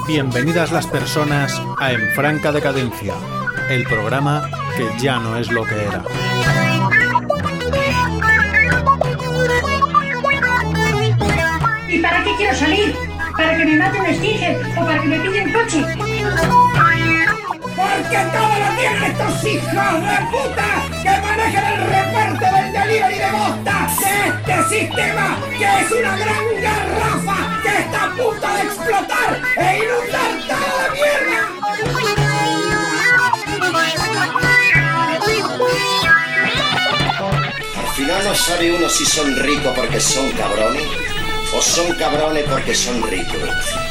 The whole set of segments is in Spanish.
Bienvenidas las personas a En Franca Decadencia, el programa que ya no es lo que era. ¿Y para qué quiero salir? ¿Para que me mate un Stinger o para que me pille un coche? ¡Porque todo lo tienen estos hijos de puta que manejan el reparto del delivery de bosta de este sistema que es una gran garrafa que está a punto de explotar e inundar todo de mierda! Al final no sabe uno si son ricos porque son cabrones o son cabrones porque son ricos.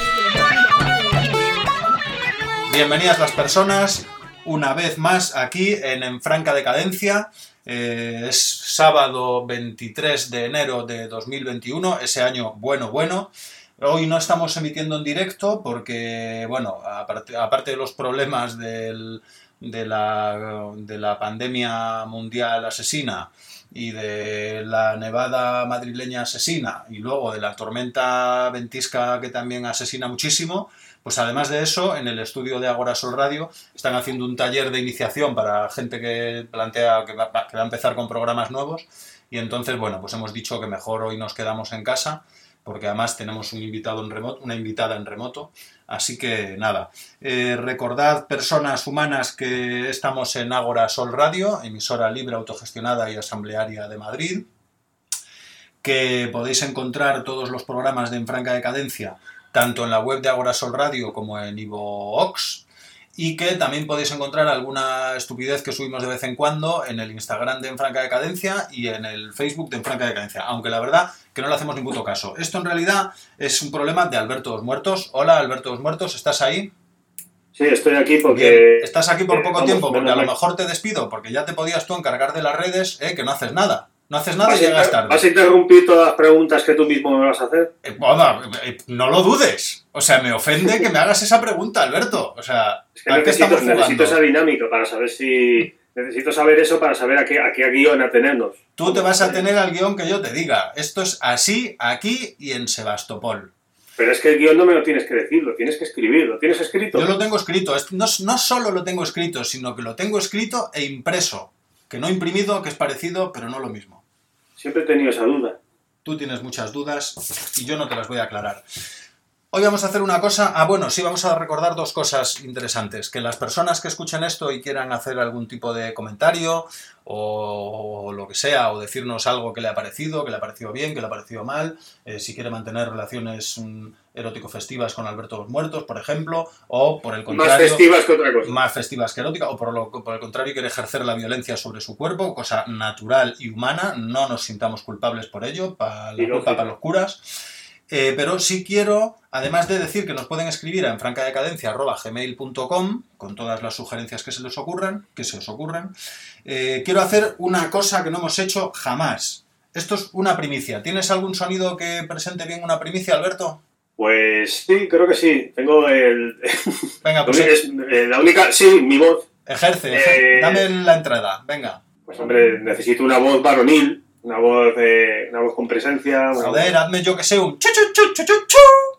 Bienvenidas las personas, una vez más aquí en Franca Decadencia. Es sábado 23 de enero de 2021, ese año bueno. Hoy no estamos emitiendo en directo porque, bueno, aparte de los problemas de la pandemia mundial asesina y de la nevada madrileña asesina y luego de la tormenta ventisca que también asesina muchísimo, pues además de eso, en el estudio de Agora Sol Radio están haciendo un taller de iniciación para gente que plantea que va a empezar con programas nuevos y entonces, bueno, pues hemos dicho que mejor hoy nos quedamos en casa porque además tenemos un invitado en remoto, una invitada en remoto, así que nada. Recordad, personas humanas, que estamos en Agora Sol Radio, emisora libre, autogestionada y asamblearia de Madrid, que podéis encontrar todos los programas de En Franca Decadencia tanto en la web de Agora Sol Radio como en iVoox, y que también podéis encontrar alguna estupidez que subimos de vez en cuando en el Instagram de En Franca Decadencia y en el Facebook de En Franca Decadencia, aunque la verdad que no le hacemos ni puto caso. Esto en realidad es un problema de Alberto Dos Muertos. Hola, Alberto Dos Muertos, ¿estás ahí? Sí, estoy aquí porque... Bien. ¿Estás aquí por poco tiempo? Porque a lo mejor te despido, porque ya te podías tú encargar de las redes, que no haces nada. No haces nada y llegas tarde. ¿Vas a interrumpir todas las preguntas que tú mismo me vas a hacer? No lo dudes. O sea, me ofende que me hagas esa pregunta, Alberto. O sea, es que necesito esa dinámica para saber si... Necesito saber eso para saber a qué guión atenernos. Tú te vas a atener al guión que yo te diga. Esto es así, aquí y en Sebastopol. Pero es que el guión no me lo tienes que decir, lo tienes que escribir. ¿Lo tienes escrito? Yo lo tengo escrito. No solo lo tengo escrito, sino que lo tengo escrito e impreso. Que no imprimido, que es parecido, pero no lo mismo. Siempre he tenido esa duda. Tú tienes muchas dudas y yo no te las voy a aclarar. Hoy vamos a hacer una cosa... vamos a recordar dos cosas interesantes. Que las personas que escuchen esto y quieran hacer algún tipo de comentario o lo que sea, o decirnos algo que le ha parecido bien, que le ha parecido mal, si quiere mantener relaciones erótico-festivas con Alberto Dos Muertos, por ejemplo, o por el contrario... Más festivas que otra cosa. Más festivas que eróticas, o por el contrario quiere ejercer la violencia sobre su cuerpo, cosa natural y humana, no nos sintamos culpables por ello, para la culpa para los curas. Pero sí quiero, además de decir que nos pueden escribir a enfrancadecadencia@gmail.com con todas las sugerencias que se os ocurran, quiero hacer una cosa que no hemos hecho jamás. Esto es una primicia. ¿Tienes algún sonido que presente bien una primicia, Alberto? Pues sí, creo que sí. Tengo el... Venga, pues... la única... Sí, mi voz. Ejerce. Dame la entrada. Venga. Pues hombre, necesito una voz varonil. Una voz con presencia. Joder, hazme yo que sé un chu chu chu chu chu chu.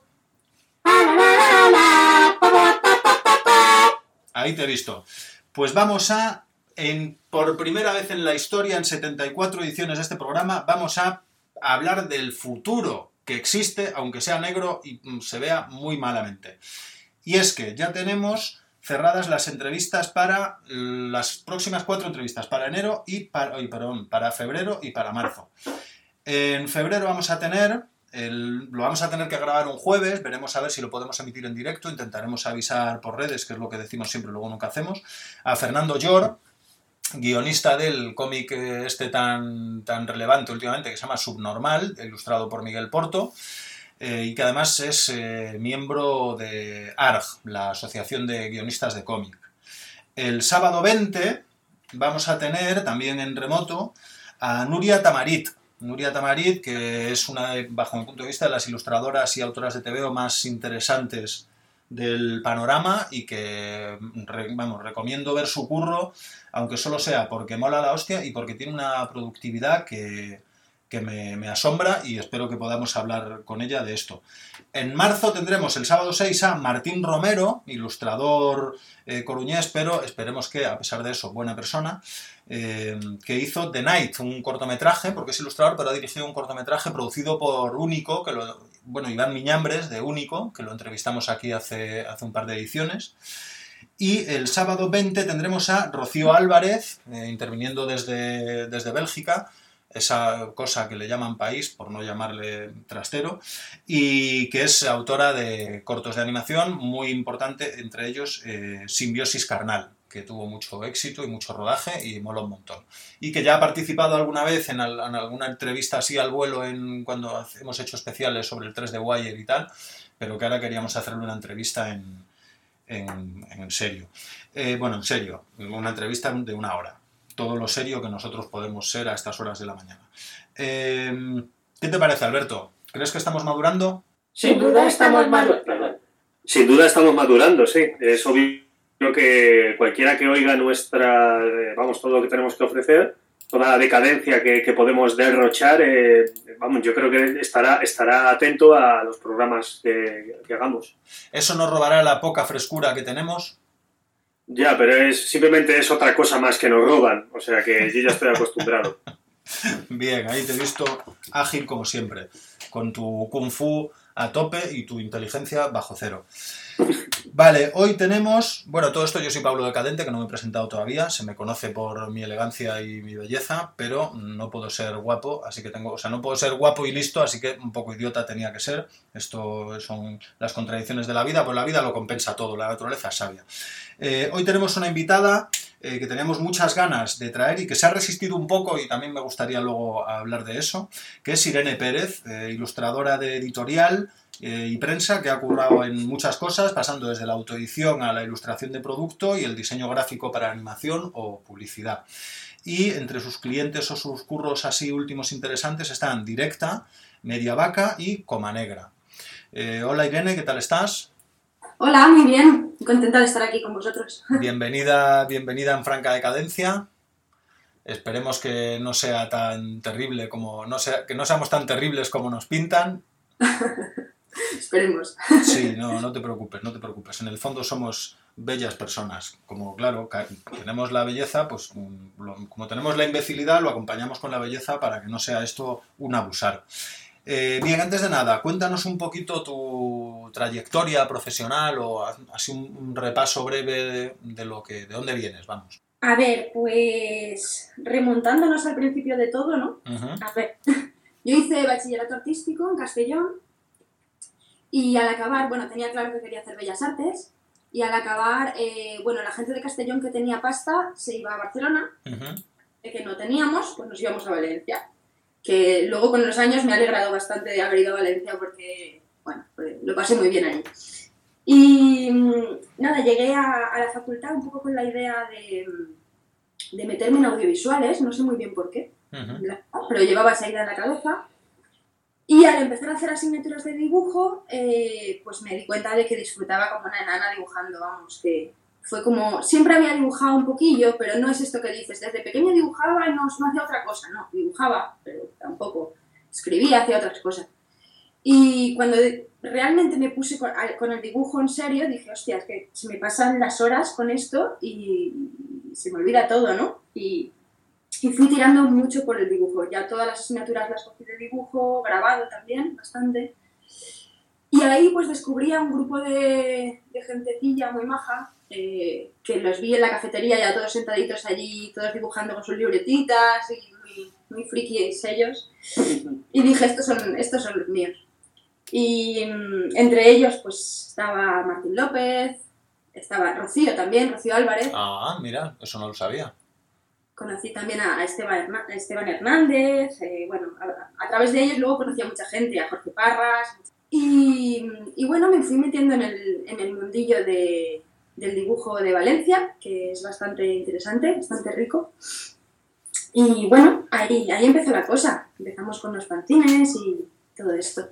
Ahí te he visto. Pues vamos por primera vez en la historia, en 74 ediciones de este programa, vamos a hablar del futuro que existe, aunque sea negro y se vea muy malamente. Y es que ya tenemos cerradas las entrevistas para las próximas 4 entrevistas, para para febrero y para marzo. En febrero vamos a tener, lo vamos a tener que grabar un jueves, veremos a ver si lo podemos emitir en directo, intentaremos avisar por redes, que es lo que decimos siempre, luego nunca hacemos, a Fernando Llor, guionista del cómic tan relevante últimamente, que se llama Subnormal, ilustrado por Miguel Porto, y que además es miembro de ARG, la Asociación de Guionistas de Cómic. El sábado 20 vamos a tener también en remoto a Nuria Tamarit. Nuria Tamarit, que es una, bajo mi punto de vista, de las ilustradoras y autoras de TVO más interesantes del panorama y que, recomiendo ver su curro, aunque solo sea porque mola la hostia y porque tiene una productividad que que me asombra y espero que podamos hablar con ella de esto. En marzo tendremos el sábado 6 a Martín Romero, ilustrador coruñés, pero esperemos que, a pesar de eso, buena persona, que hizo The Night, un cortometraje, porque es ilustrador, pero ha dirigido un cortometraje producido por Único, Iván Miñambres, de Único, que lo entrevistamos aquí hace un par de ediciones. Y el sábado 20 tendremos a Rocío Álvarez, interviniendo desde Bélgica, esa cosa que le llaman país, por no llamarle trastero, y que es autora de cortos de animación muy importante, entre ellos Simbiosis Carnal, que tuvo mucho éxito y mucho rodaje y mola un montón. Y que ya ha participado alguna vez en alguna entrevista así al vuelo cuando hemos hecho especiales sobre el 3 de Wire y tal, pero que ahora queríamos hacerle una entrevista en serio. En serio, una entrevista de 1 hora. Todo lo serio que nosotros podemos ser a estas horas de la mañana. ¿Qué te parece, Alberto? ¿Crees que estamos madurando? Sin duda estamos madurando. Sin duda estamos madurando, sí. Es obvio que cualquiera que oiga todo lo que tenemos que ofrecer, toda la decadencia que podemos derrochar, yo creo que estará atento a los programas que hagamos. ¿Eso nos robará la poca frescura que tenemos? Ya, pero simplemente es otra cosa más que nos roban, o sea que yo ya estoy acostumbrado. Bien, ahí te he visto ágil como siempre, con tu kung fu a tope y tu inteligencia bajo cero. Vale, hoy tenemos... todo esto, yo soy Pablo Decadente, que no me he presentado todavía, se me conoce por mi elegancia y mi belleza, pero no puedo ser guapo, no puedo ser guapo y listo, así que un poco idiota tenía que ser. Esto son las contradicciones de la vida, pues la vida lo compensa todo, la naturaleza es sabia. Hoy tenemos una invitada que teníamos muchas ganas de traer y que se ha resistido un poco, y también me gustaría luego hablar de eso, que es Irene Pérez, ilustradora de editorial y prensa, que ha currado en muchas cosas, pasando desde la autoedición a la ilustración de producto y el diseño gráfico para animación o publicidad. Y entre sus clientes o sus curros así últimos interesantes están Directa, Mediavaca y Coma Negra. Hola Irene, ¿qué tal estás? Hola, muy bien. Contenta de estar aquí con vosotros. Bienvenida en Franca Decadencia. Esperemos que no sea tan terrible que no seamos tan terribles como nos pintan. Esperemos. Sí, no te preocupes. En el fondo somos bellas personas. Como, claro, tenemos la belleza, pues como tenemos la imbecilidad, lo acompañamos con la belleza para que no sea esto un abusar. Bien, antes de nada, cuéntanos un poquito tu trayectoria profesional o así un repaso breve de dónde vienes, vamos. A ver, pues remontándonos al principio de todo, ¿no? Uh-huh. A ver, yo hice bachillerato artístico en Castellón y al acabar, tenía claro que quería hacer Bellas Artes y al acabar, la gente de Castellón que tenía pasta se iba a Barcelona, uh-huh. Que no teníamos, pues nos íbamos a Valencia. Que luego con los años me ha alegrado bastante de haber ido a Valencia porque, pues lo pasé muy bien ahí. Y nada, llegué a la facultad un poco con la idea de meterme en audiovisuales, no sé muy bien por qué, uh-huh. pero llevaba esa idea en la cabeza. Y al empezar a hacer asignaturas de dibujo, pues me di cuenta de que disfrutaba como una enana dibujando, que fue como, siempre había dibujado un poquillo, pero no es esto que dices, desde pequeño dibujaba y no hacía otra cosa, no, dibujaba, pero tampoco escribía, hacía otras cosas. Y cuando realmente me puse con el dibujo en serio, dije, hostia, es que se me pasan las horas con esto y se me olvida todo, ¿no? Y fui tirando mucho por el dibujo, ya todas las asignaturas las cogí de dibujo, grabado también, bastante. Y ahí pues descubrí a un grupo de gentecilla muy maja, que los vi en la cafetería ya todos sentaditos allí, todos dibujando con sus libretitas y muy frikis ellos. Y dije, estos son los míos. Y entre ellos pues estaba Martín López, estaba Rocío también, Rocío Álvarez. Ah, mira, eso no lo sabía. Conocí también a Esteban Hernández, a través de ellos luego conocí a mucha gente, a Jorge Parras. Y me fui metiendo en el mundillo del dibujo de Valencia, que es bastante interesante, bastante rico. Y ahí empezó la cosa. Empezamos con los fanzines y todo esto.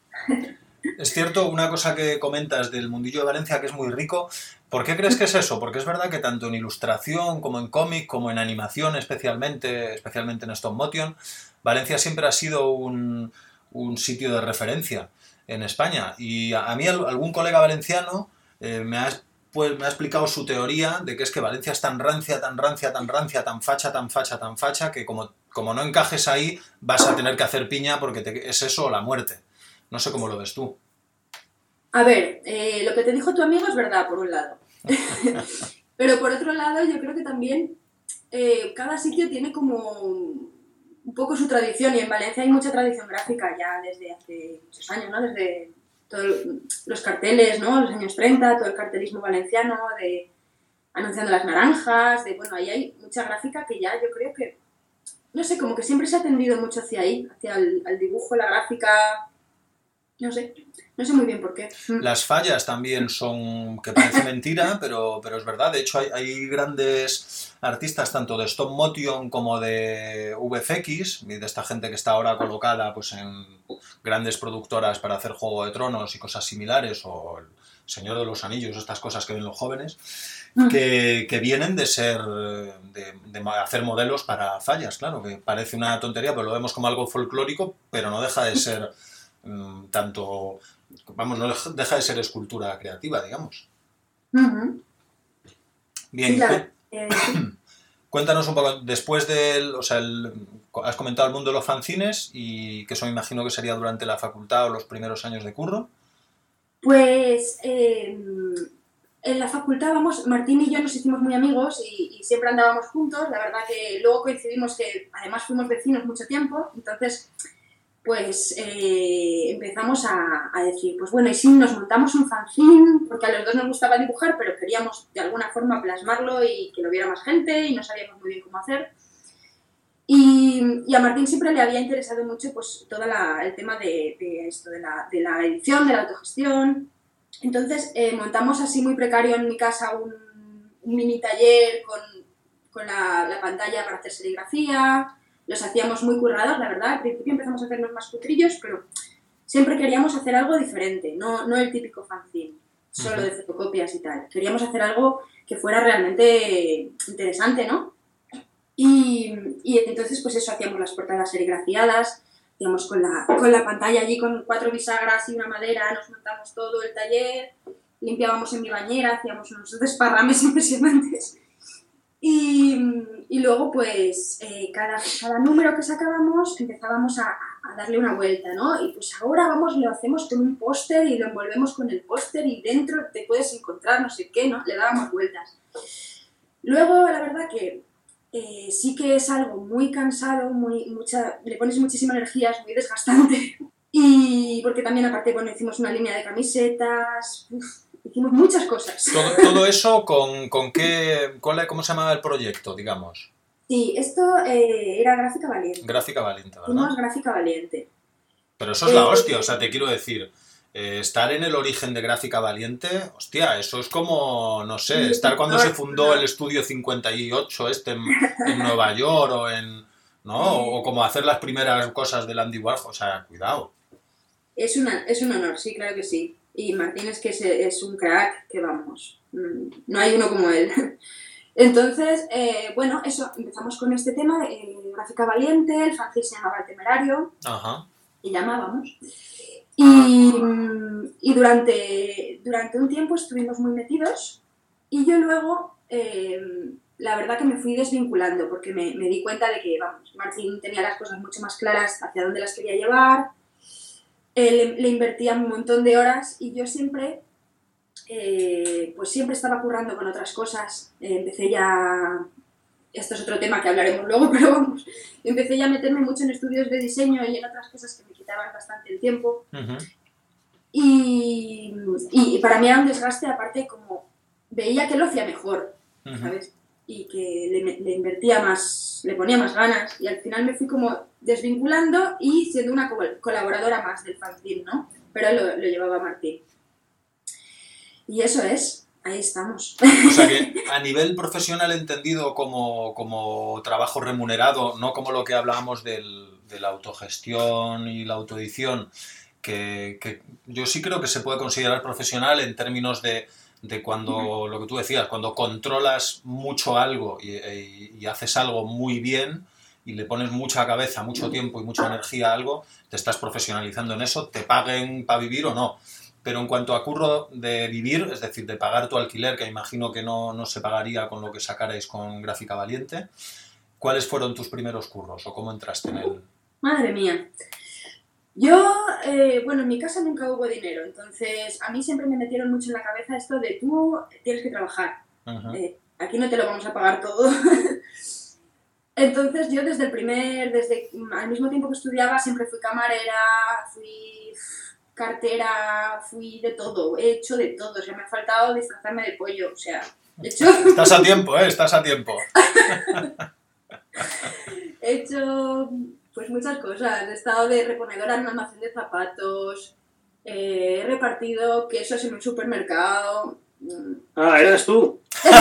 Es cierto, una cosa que comentas del mundillo de Valencia que es muy rico. ¿Por qué crees que es eso? Porque es verdad que tanto en ilustración como en cómic, como en animación especialmente en stop motion, Valencia siempre ha sido un sitio de referencia en España. Y a mí algún colega valenciano me ha explicado su teoría de que es que Valencia es tan rancia, tan rancia, tan rancia, tan facha, tan facha, tan facha, que como no encajes ahí vas a tener que hacer piña porque es eso o la muerte. No sé cómo lo ves tú. A ver, lo que te dijo tu amigo es verdad, por un lado. Pero por otro lado, yo creo que también cada sitio tiene como un poco su tradición, y en Valencia hay mucha tradición gráfica ya desde hace muchos años, ¿no? Desde todos los carteles, ¿no? Los años 30, todo el cartelismo valenciano, de anunciando las naranjas, bueno, ahí hay mucha gráfica que ya yo creo que, no sé, como que siempre se ha tendido mucho hacia ahí, hacia el dibujo, la gráfica, no sé muy bien por qué. Las fallas también son, que parece mentira, pero es verdad. De hecho, hay grandes artistas, tanto de stop motion como de VFX, y de esta gente que está ahora colocada pues en grandes productoras para hacer Juego de Tronos y cosas similares, o El Señor de los Anillos, estas cosas que ven los jóvenes, que vienen de hacer modelos para fallas, claro, que parece una tontería, pero lo vemos como algo folclórico, pero no deja de ser tanto... Vamos, no deja de ser escultura creativa, digamos. Bien, sí, claro. Cuéntanos un poco, después has comentado el mundo de los fanzines, y que eso me imagino que sería durante la facultad o los primeros años de curro. Pues en la facultad, Martín y yo nos hicimos muy amigos y siempre andábamos juntos. La verdad que luego coincidimos que además fuimos vecinos mucho tiempo, entonces pues empezamos a decir, pues bueno, ¿y si nos montamos un fanzine? Porque a los dos nos gustaba dibujar, pero queríamos de alguna forma plasmarlo y que lo viera más gente, y no sabíamos muy bien cómo hacer. Y a Martín siempre le había interesado mucho pues todo el tema de esto, de la edición, de la autogestión. Entonces montamos así muy precario en mi casa un mini taller con la pantalla para hacer serigrafía. Los hacíamos muy currados, la verdad. Al principio empezamos a hacernos más cutrillos, pero siempre queríamos hacer algo diferente, no el típico fanzine, solo de fotocopias y tal. Queríamos hacer algo que fuera realmente interesante, ¿no? Y entonces, pues eso, hacíamos las portadas serigrafiadas, hacíamos con la pantalla allí con 4 bisagras y una madera, nos montamos todo el taller, limpiábamos en mi bañera, hacíamos unos desparrames impresionantes. Y luego, pues, cada número que sacábamos empezábamos a darle una vuelta, ¿no? Y pues ahora lo hacemos con un póster y lo envolvemos con el póster y dentro te puedes encontrar no sé qué, ¿no? Le dábamos vueltas. Luego, la verdad que sí que es algo muy cansado, le pones muchísima energía, es muy desgastante. Y porque también, aparte, bueno, hicimos una línea de camisetas... Hicimos muchas cosas. ¿Todo eso con qué... ¿Cómo se llamaba el proyecto, digamos? Sí, esto era Gráfica Valiente. Gráfica Valiente, ¿verdad? Hicimos Gráfica Valiente. Pero eso es la hostia, o sea, te quiero decir, estar en el origen de Gráfica Valiente, hostia, eso es como, no sé, estar cuando se fundó el Estudio 58 en Nueva York, ¿no? O como hacer las primeras cosas del Andy Warhol, o sea, cuidado. Es un honor, sí, claro que sí. Y Martín es que es un crack, que vamos, no hay uno como él. Entonces, bueno, eso, empezamos con este tema de Gráfica Valiente, el fanzine se llamaba El Temerario, Ajá. Y llamábamos. Y durante un tiempo estuvimos muy metidos, y yo luego, la verdad que me fui desvinculando, porque me di cuenta de que, vamos, Martín tenía las cosas mucho más claras hacia dónde las quería llevar. Le invertía un montón de horas y yo siempre, pues siempre estaba currando con otras cosas. Empecé ya, esto es otro tema que hablaremos luego, pero vamos, empecé ya a meterme mucho en estudios de diseño y en otras cosas que me quitaban bastante el tiempo. Uh-huh. Y para mí era un desgaste, aparte, como veía que lo hacía mejor, uh-huh, ¿sabes? Y que le invertía más, le ponía más ganas, y al final me fui como desvinculando y siendo una colaboradora más del fanzine, ¿no? Pero lo llevaba Martín. Y eso es, ahí estamos. O sea que a nivel profesional entendido como trabajo remunerado, no como lo que hablábamos de la autogestión y la autoedición, que yo sí creo que se puede considerar profesional en términos de cuando, lo que tú decías, cuando controlas mucho algo y haces algo muy bien, y le pones mucha cabeza, mucho tiempo y mucha energía a algo, te estás profesionalizando en eso, te paguen para vivir o no. Pero en cuanto a curro de vivir, es decir, de pagar tu alquiler, que imagino que no se pagaría con lo que sacarais con Gráfica Valiente, ¿cuáles fueron tus primeros curros o cómo entraste en él? Madre mía. Yo, bueno, en mi casa nunca hubo dinero, entonces a mí siempre me metieron mucho en la cabeza esto de tú tienes que trabajar. Uh-huh. Aquí no te lo vamos a pagar todo. Entonces yo desde al mismo tiempo que estudiaba siempre fui camarera, fui cartera, fui de todo, he hecho de todo, o sea, me ha faltado disfrazarme de pollo, o sea, he hecho... Estás a tiempo, estás a tiempo. He hecho pues muchas cosas, he estado de reponedora en un almacén de zapatos, he repartido quesos en un supermercado. Ah, ¿eras tú?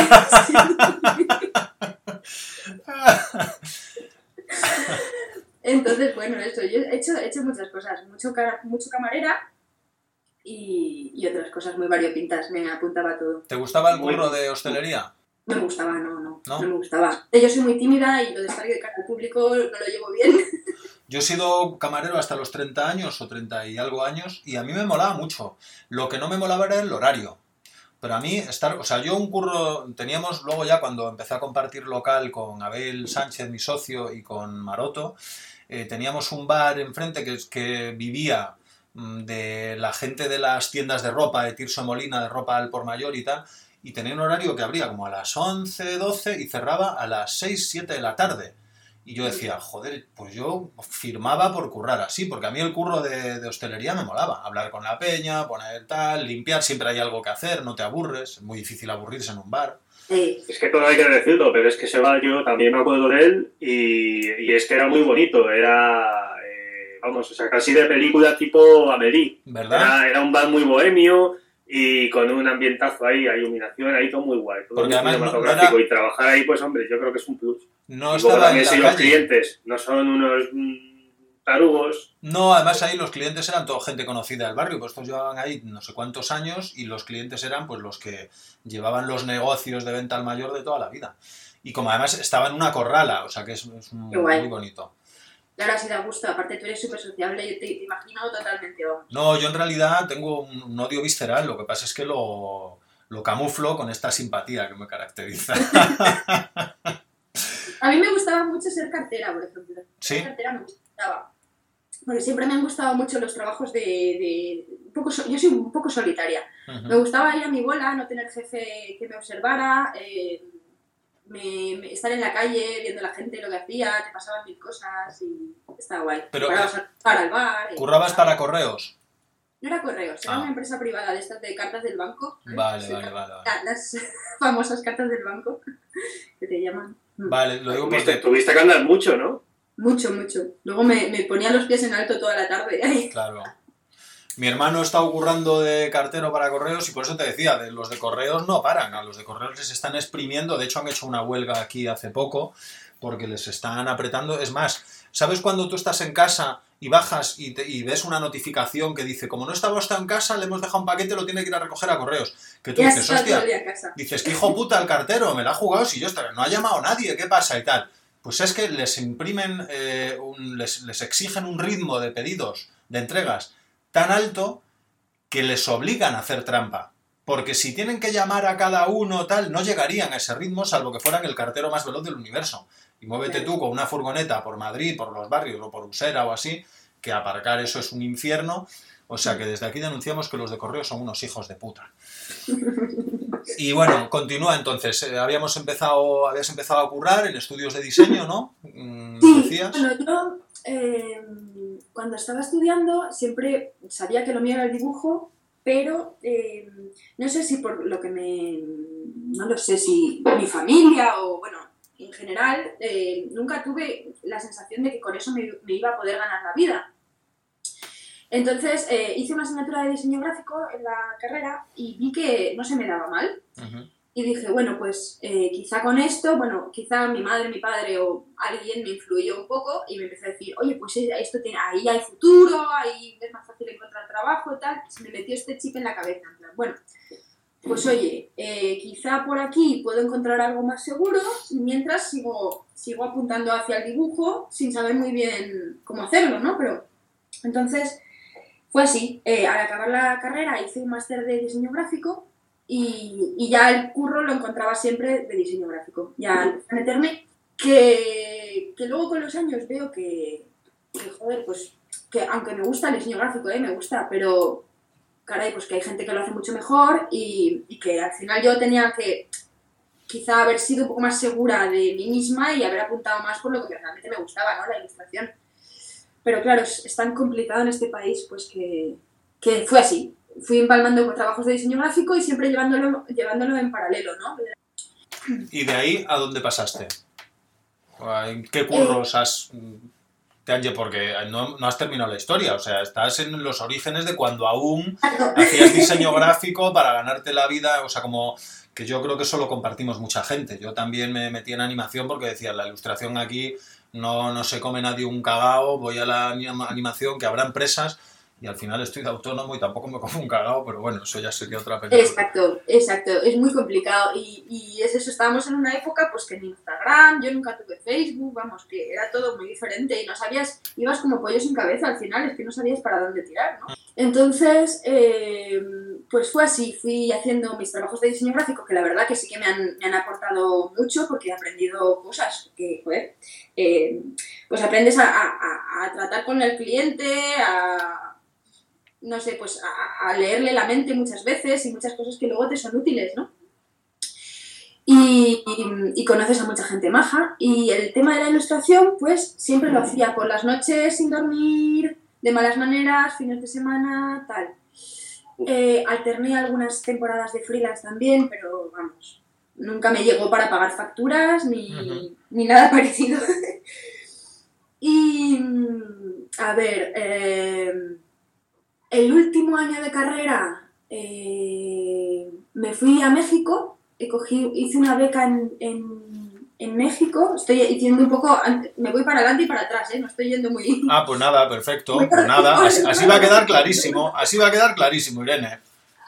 Entonces, bueno, eso, yo he hecho muchas cosas, mucho camarera y otras cosas muy variopintas, me apuntaba todo. ¿Te gustaba el curro de hostelería? No me gustaba, no ¿No? me gustaba. Yo soy muy tímida y lo de estar de cara al público no lo llevo bien. Yo he sido camarero hasta los 30 años o 30 y algo años y a mí me molaba mucho. Lo que no me molaba era el horario. Pero a mí yo un curro, teníamos luego ya cuando empecé a compartir local con Abel Sánchez, mi socio, y con Maroto, teníamos un bar enfrente que vivía de la gente de las tiendas de ropa, de Tirso Molina, de ropa al por mayor y tal, y tenía un horario que abría como a las 11, 12 y cerraba a las 6, 7 de la tarde. Y yo decía, joder, pues yo firmaba por currar así, porque a mí el curro de hostelería me molaba. Hablar con la peña, poner tal, limpiar, siempre hay algo que hacer, no te aburres, es muy difícil aburrirse en un bar. Es que todo hay que decirlo, pero es que ese bar yo también me acuerdo de él y es que era muy bonito, era, vamos, o sea, casi de película tipo Amélie. ¿Verdad? Era un bar muy bohemio y con un ambientazo ahí, iluminación, ahí todo muy guay, todo porque muy además cinematográfico y trabajar ahí, pues hombre, yo creo que es un plus. No y estaba en la si calle. los clientes no son unos tarugos. No, además ahí los clientes eran toda gente conocida del barrio, pues estos llevaban ahí no sé cuántos años y los clientes eran pues los que llevaban los negocios de venta al mayor de toda la vida. Y como además estaba en una corrala, o sea que es muy bonito. Claro, así da gusto, aparte tú eres súper sociable, yo te imagino totalmente, vamos. No, yo en realidad tengo un odio visceral, lo que pasa es que lo camuflo con esta simpatía que me caracteriza. A mí me gustaba mucho ser cartera, por ejemplo. ¿Sí? Ser cartera me gustaba. Porque siempre me han gustado mucho los trabajos yo soy un poco solitaria. Uh-huh. Me gustaba ir a mi bola, no tener jefe que me observara, estar en la calle viendo a la gente lo que hacía, te pasaban mil cosas y estaba guay. Pero para el bar. ¿Currabas para correos? No era correos, era una empresa privada de estas de cartas del banco. Vale. Las famosas cartas del banco que te llaman. Vale, lo digo porque... Tuviste que andar mucho, ¿no? Mucho. Luego me ponía los pies en alto toda la tarde. Claro. Mi hermano está currando de cartero para correos y por eso te decía, los de correos no paran, a los de correos les están exprimiendo, de hecho han hecho una huelga aquí hace poco porque les están apretando. Es más, ¿sabes cuando tú estás en casa y bajas y ves una notificación que dice, como no estaba usted en casa, le hemos dejado un paquete, lo tiene que ir a recoger a correos? Que tú dices, hostia, dices, que hijo puta el cartero, me la ha jugado, si yo no ha llamado nadie, ¿qué pasa? Y tal. Pues es que les imprimen, les exigen un ritmo de pedidos, de entregas, tan alto que les obligan a hacer trampa. Porque si tienen que llamar a cada uno tal, no llegarían a ese ritmo, salvo que fueran el cartero más veloz del universo. Y muévete tú con una furgoneta por Madrid, por los barrios o por Usera o así, que aparcar eso es un infierno. O sea que desde aquí denunciamos que los de correos son unos hijos de puta. Y bueno, continúa entonces. Habías empezado a currar en estudios de diseño, ¿no? Sí, decías. Bueno, yo cuando estaba estudiando siempre sabía que lo mío era el dibujo, pero no sé si por lo que no lo sé si mi familia o bueno, en general, nunca tuve la sensación de que con eso me iba a poder ganar la vida. Entonces hice una asignatura de diseño gráfico en la carrera y vi que no se me daba mal. Uh-huh. Y dije, bueno, pues quizá con esto, quizá mi madre, mi padre o alguien me influyó un poco y me empezó a decir, oye, pues esto ahí hay futuro, ahí es más fácil encontrar trabajo y tal. Se me metió este chip en la cabeza. En plan, bueno, pues oye, quizá por aquí puedo encontrar algo más seguro, mientras sigo apuntando hacia el dibujo sin saber muy bien cómo hacerlo, ¿no? Pero entonces fue así. Al acabar la carrera hice un máster de diseño gráfico y ya el curro lo encontraba siempre de diseño gráfico. Ya empecé a meterme, que luego con los años veo que joder, pues que aunque me gusta el diseño gráfico, me gusta, pero caray, pues que hay gente que lo hace mucho mejor y que al final yo tenía que quizá haber sido un poco más segura de mí misma y haber apuntado más por lo que realmente me gustaba, ¿no? La ilustración. Pero claro, es tan complicado en este país, pues que fue así. Fui empalmando trabajos de diseño gráfico y siempre llevándolo en paralelo, ¿no? ¿Y de ahí a dónde pasaste? ¿En qué curros porque no has terminado la historia, o sea, estás en los orígenes de cuando aún hacías diseño gráfico para ganarte la vida, o sea, como que yo creo que eso lo compartimos mucha gente. Yo también me metí en animación porque decía, la ilustración aquí no se come nadie un cagao, voy a la animación, que habrá empresas, y al final estoy de autónomo y tampoco me como un cagao, pero bueno, eso ya sería otra película. Exacto, es muy complicado y es eso, estábamos en una época pues que en Instagram, yo nunca tuve Facebook, vamos, que era todo muy diferente y no sabías, ibas como pollo sin cabeza al final, es que no sabías para dónde tirar, ¿no? Entonces, pues fue así, fui haciendo mis trabajos de diseño gráfico, que la verdad que sí que me han aportado mucho porque he aprendido cosas que, joder, pues aprendes a tratar con el cliente, no sé, pues a leerle la mente muchas veces y muchas cosas que luego te son útiles, ¿no? Y conoces a mucha gente maja. Y el tema de la ilustración, pues siempre lo hacía por las noches sin dormir, de malas maneras, fines de semana, tal. Alterné algunas temporadas de freelance también, pero vamos, nunca me llegó para pagar facturas ni nada parecido. Y, a ver... el último año de carrera me fui a México, hice una beca en México, estoy diciendo un poco, me voy para adelante y para atrás, no estoy yendo muy... Pues nada, perfecto, pues nada, así va a quedar clarísimo, Irene.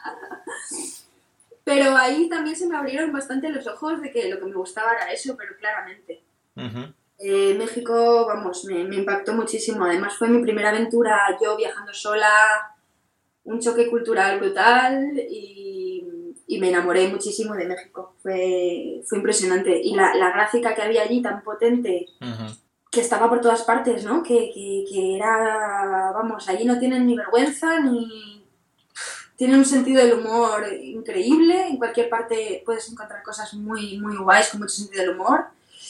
Pero ahí también se me abrieron bastante los ojos de que lo que me gustaba era eso, pero claramente. México, vamos, me impactó muchísimo. Además fue mi primera aventura, yo viajando sola, un choque cultural brutal y me enamoré muchísimo de México. Fue impresionante. Y la gráfica que había allí tan potente, que estaba por todas partes, ¿no? Que era, vamos, allí no tienen ni vergüenza ni... Tienen un sentido del humor increíble. En cualquier parte puedes encontrar cosas muy, muy guays con mucho sentido del humor.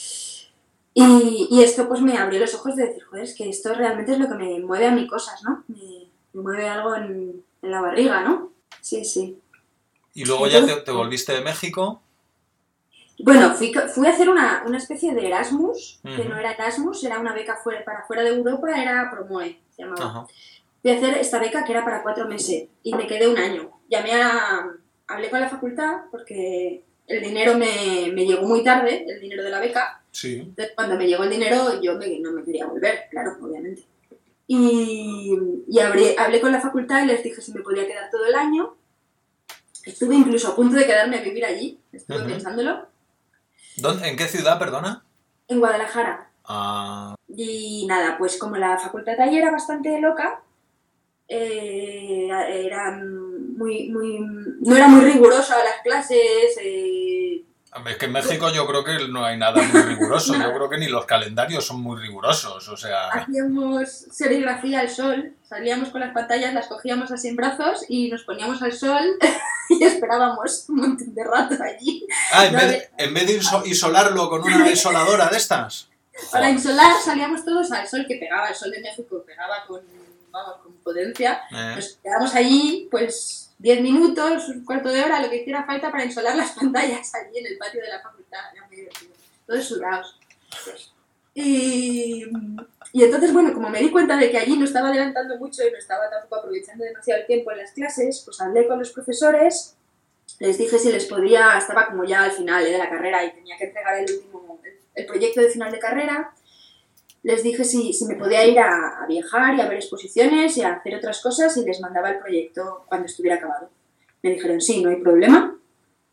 Y esto pues me abrió los ojos de decir, joder, es que esto realmente es lo que me mueve a mí cosas, ¿no? Me mueve algo en la barriga, ¿no? Sí. ¿Y luego ya te volviste de México? Bueno, fui a hacer una especie de Erasmus, que no era Erasmus, era una beca para fuera de Europa, era Promoe, se llamaba. Fui a hacer esta beca que era para 4 meses y me quedé un año. Hablé con la facultad porque el dinero me llegó muy tarde, el dinero de la beca. Sí. Entonces, cuando me llegó el dinero, yo no me quería volver, claro, obviamente. Y hablé con la facultad y les dije si me podía quedar todo el año. Estuve incluso a punto de quedarme a vivir allí, estuve pensándolo. ¿En qué ciudad, perdona? En Guadalajara. Ah. Y nada, pues como la facultad de allí era bastante loca, era no era muy rigurosa las clases. Es que en México yo creo que no hay nada muy riguroso. Yo creo que ni los calendarios son muy rigurosos, o sea... Hacíamos serigrafía al sol, salíamos con las pantallas, las cogíamos así en brazos y nos poníamos al sol y esperábamos un montón de rato allí. En vez de isolarlo con una isoladora de estas. Para insolar salíamos todos al sol, que pegaba, el sol de México pegaba con potencia. Nos quedamos allí, pues... 10 minutos, un cuarto de hora, lo que hiciera falta para insolar las pantallas allí en el patio de la facultad. Era muy divertido. Todos sudados. Y entonces, bueno, como me di cuenta de que allí no estaba adelantando mucho y no estaba tampoco aprovechando demasiado el tiempo en las clases, pues hablé con los profesores, les dije si les podía, estaba como ya al final de la carrera y tenía que entregar el proyecto de final de carrera. Les dije si me podía ir a viajar y a ver exposiciones y a hacer otras cosas y les mandaba el proyecto cuando estuviera acabado. Me dijeron, sí, no hay problema.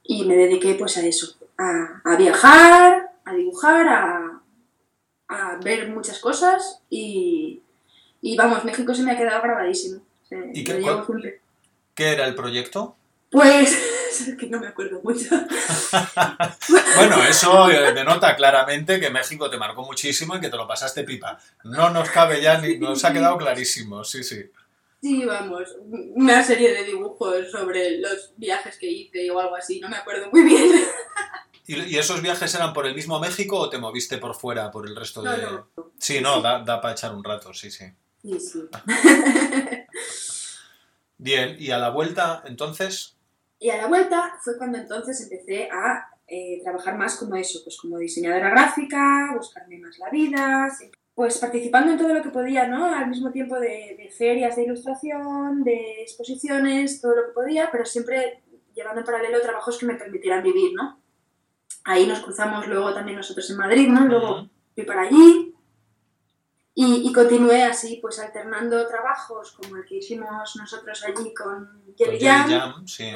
Y me dediqué pues a eso, a viajar, a dibujar, a ver muchas cosas y vamos, México se me ha quedado grabadísimo. ¿Y qué era el proyecto? Pues es que no me acuerdo mucho. Bueno, eso denota claramente que México te marcó muchísimo y que te lo pasaste pipa. No nos cabe ya, nos ha quedado clarísimo, sí. Sí, vamos, una serie de dibujos sobre los viajes que hice o algo así, no me acuerdo muy bien. ¿Y esos viajes eran por el mismo México o te moviste por fuera, por el resto de...? No. Sí, no, da para echar un rato, sí. Sí. Bien, ¿y a la vuelta, entonces? Y a la vuelta fue cuando entonces empecé a trabajar más como eso, pues como diseñadora gráfica, buscarme más la vida, pues participando en todo lo que podía, ¿no? Al mismo tiempo de ferias de ilustración, de exposiciones, todo lo que podía, pero siempre llevando en paralelo trabajos que me permitieran vivir, ¿no? Ahí nos cruzamos luego también nosotros en Madrid, ¿no? Luego fui para allí y continué así, pues alternando trabajos como el que hicimos nosotros allí con Jelly Jam, sí.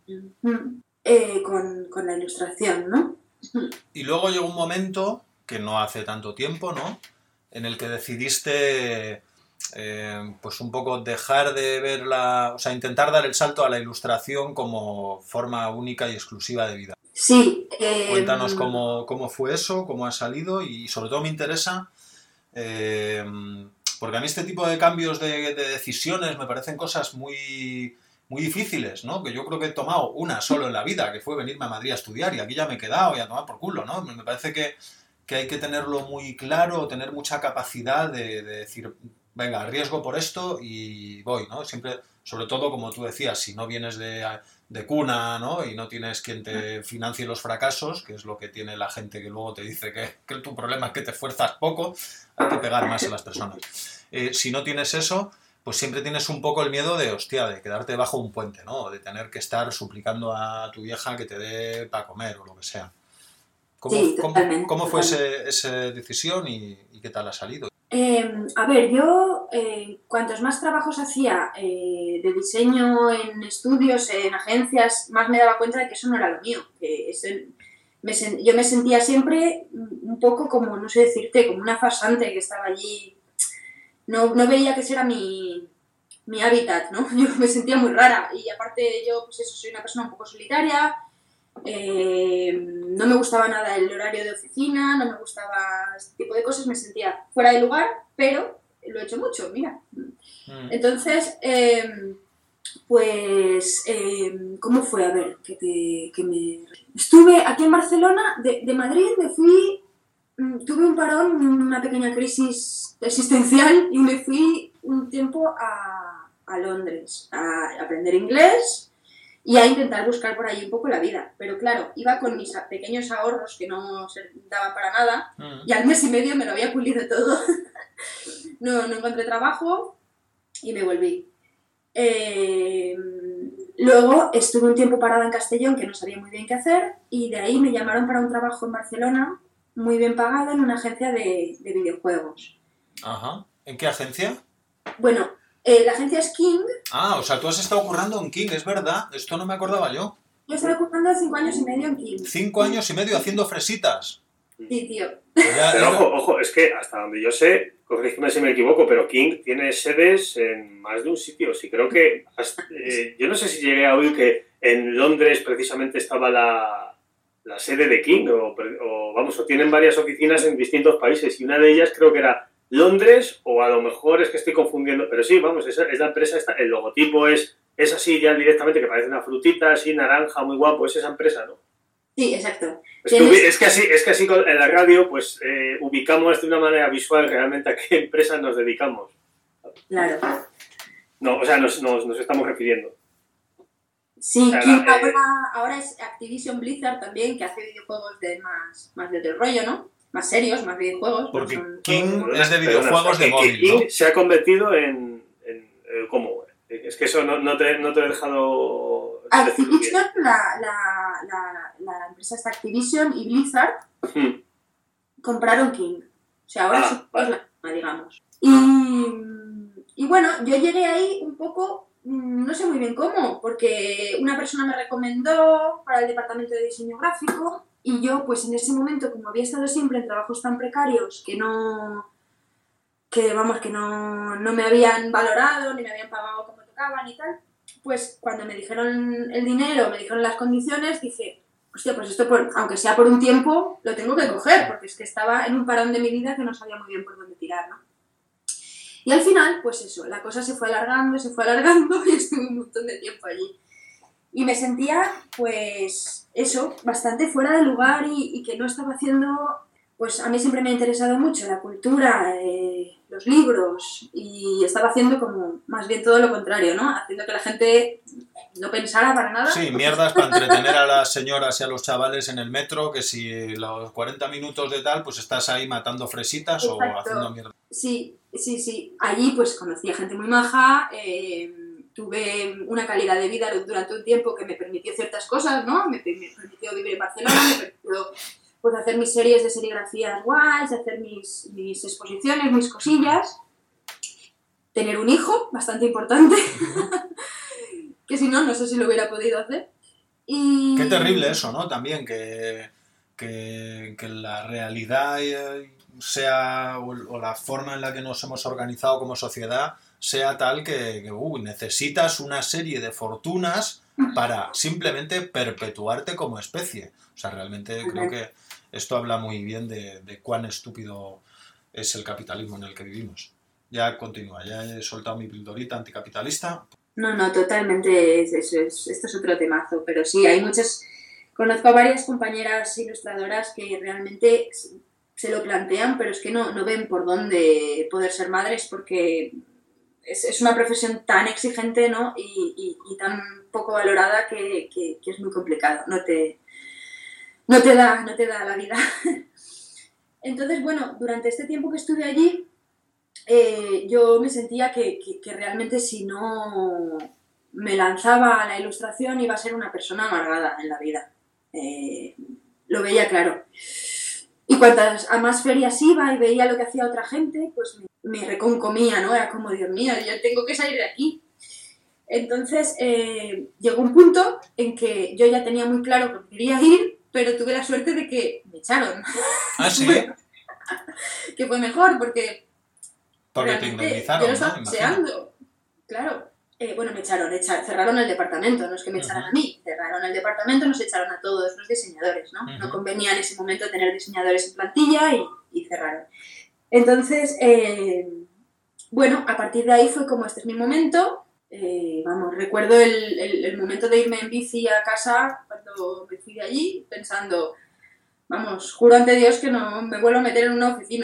con la ilustración, ¿no? Y luego llegó un momento, que no hace tanto tiempo, ¿no?, en el que decidiste pues un poco dejar de ver o sea, intentar dar el salto a la ilustración como forma única y exclusiva de vida. Sí. Cuéntanos cómo fue eso, cómo ha salido y sobre todo me interesa porque a mí este tipo de cambios de decisiones me parecen cosas muy difíciles, ¿no? Que yo creo que he tomado una solo en la vida, que fue venirme a Madrid a estudiar y aquí ya me he quedado y a tomar por culo, ¿no? Me parece que hay que tenerlo muy claro, tener mucha capacidad de decir, venga, arriesgo por esto y voy, ¿no? Siempre, sobre todo, como tú decías, si no vienes de cuna, ¿no? Y no tienes quien te financie los fracasos, que es lo que tiene la gente que luego te dice que tu problema es que te esfuerzas poco, hay que pegar más a las personas. Si no tienes eso, pues siempre tienes un poco el miedo de, hostia, de quedarte bajo un puente, ¿no? De tener que estar suplicando a tu vieja que te dé para comer o lo que sea. ¿Cómo fue esa decisión y qué tal ha salido? A ver, yo cuantos más trabajos hacía de diseño en estudios, en agencias, más me daba cuenta de que eso no era lo mío. Yo me sentía siempre un poco como, no sé decirte, como una farsante que estaba allí. No veía que ese era mi hábitat, ¿no? Yo me sentía muy rara y aparte yo, pues eso, soy una persona un poco solitaria. No me gustaba nada el horario de oficina, no me gustaba este tipo de cosas, me sentía fuera de lugar, pero lo he hecho mucho, mira. Entonces, ¿cómo fue? A ver, estuve aquí en Barcelona, de Madrid me fui, tuve un parón, una pequeña crisis existencial y me fui un tiempo a Londres a aprender inglés y a intentar buscar por ahí un poco la vida. Pero claro, iba con mis pequeños ahorros que no se daban para nada y al mes y medio me lo había pulido todo. No encontré trabajo y me volví. Luego estuve un tiempo parada en Castellón que no sabía muy bien qué hacer y de ahí me llamaron para un trabajo en Barcelona muy bien pagado en una agencia de videojuegos. Ajá. ¿En qué agencia? Bueno, la agencia es King. Ah, o sea, tú has estado currando en King, es verdad. Esto no me acordaba yo. Yo estuve currando 5 años y medio en King. 5 años y medio haciendo fresitas. Sí, tío. Pero ojo, es que hasta donde yo sé, corrígeme si me equivoco, pero King tiene sedes en más de un sitio. Sí, creo que... yo no sé si llegué a oír que en Londres precisamente estaba la sede de King, o tienen varias oficinas en distintos países, y una de ellas creo que era Londres, o a lo mejor es que estoy confundiendo, pero sí, vamos, es la empresa, el logotipo es así ya directamente, que parece una frutita, así, naranja, muy guapo, es esa empresa, ¿no? Sí, exacto. Es que así en la radio, pues, ubicamos de una manera visual realmente a qué empresas nos dedicamos. Claro. No, o sea, nos estamos refiriendo. Sí, ahora es Activision Blizzard también, que hace videojuegos de más de otro rollo, ¿no? Más serios, más videojuegos. Porque King es de videojuegos de móvil, King ¿no? se ha convertido en ¿cómo? Es que eso no te he dejado... Activision, la empresa está Activision y Blizzard compraron King. O sea, ahora es la misma, digamos. Y bueno, yo llegué ahí un poco no sé muy bien cómo, porque una persona me recomendó para el departamento de diseño gráfico y yo, pues en ese momento, como había estado siempre en trabajos tan precarios que no me habían valorado, ni me habían pagado como tocaba, ni tal, pues cuando me dijeron el dinero, me dijeron las condiciones, dije, hostia, pues esto, aunque sea por un tiempo, lo tengo que coger, porque es que estaba en un parón de mi vida que no sabía muy bien por dónde tirar, ¿no? Y al final, pues eso, la cosa se fue alargando y estuve un montón de tiempo allí. Y me sentía, pues, eso, bastante fuera de lugar y que no estaba haciendo... Pues a mí siempre me ha interesado mucho la cultura, los libros, y estaba haciendo como más bien todo lo contrario, ¿no? Haciendo que la gente no pensara para nada. Sí, mierdas para entretener a las señoras y a los chavales en el metro, que si los 40 minutos de tal, pues estás ahí matando fresitas. Exacto. O haciendo mierda. Sí. Allí pues conocí a gente muy maja, tuve una calidad de vida durante un tiempo que me permitió ciertas cosas, ¿no? Me permitió vivir en Barcelona, me permitió... pues hacer mis series de serigrafías guays, hacer mis exposiciones, mis cosillas, tener un hijo, bastante importante, que si no, no sé si lo hubiera podido hacer. Y... Qué terrible eso, ¿no? También que la realidad sea, o la forma en la que nos hemos organizado como sociedad sea tal que necesitas una serie de fortunas para simplemente perpetuarte como especie. O sea, realmente creo que esto habla muy bien de cuán estúpido es el capitalismo en el que vivimos. Ya continúa, ya he soltado mi pildorita anticapitalista. No, totalmente, esto es otro temazo, pero sí, hay muchas... Conozco a varias compañeras ilustradoras que realmente se lo plantean, pero es que no ven por dónde poder ser madres porque es una profesión tan exigente, ¿no? y tan poco valorada que es muy complicado, no te da la vida. Entonces, bueno, durante este tiempo que estuve allí, yo me sentía que realmente si no me lanzaba a la ilustración iba a ser una persona amargada en la vida. Lo veía claro. Y cuantas a más ferias iba y veía lo que hacía otra gente, pues me reconcomía, ¿no? Era como, Dios mío, yo tengo que salir de aquí. Entonces, llegó un punto en que yo ya tenía muy claro que quería ir, pero tuve la suerte de que me echaron. ¿Ah, sí? Que fue mejor, porque te indemnizaron, yo lo estaba deseando. Claro. Bueno, me echaron, cerraron el departamento, no es que me echaran a mí, cerraron el departamento, nos echaron a todos los diseñadores, ¿no? No convenía en ese momento tener diseñadores en plantilla y cerraron. Entonces, bueno, a partir de ahí fue como, este es mi momento. Recuerdo el momento de irme en bici a casa cuando me fui de allí, pensando, juro ante Dios que no me vuelvo a meter en una oficina.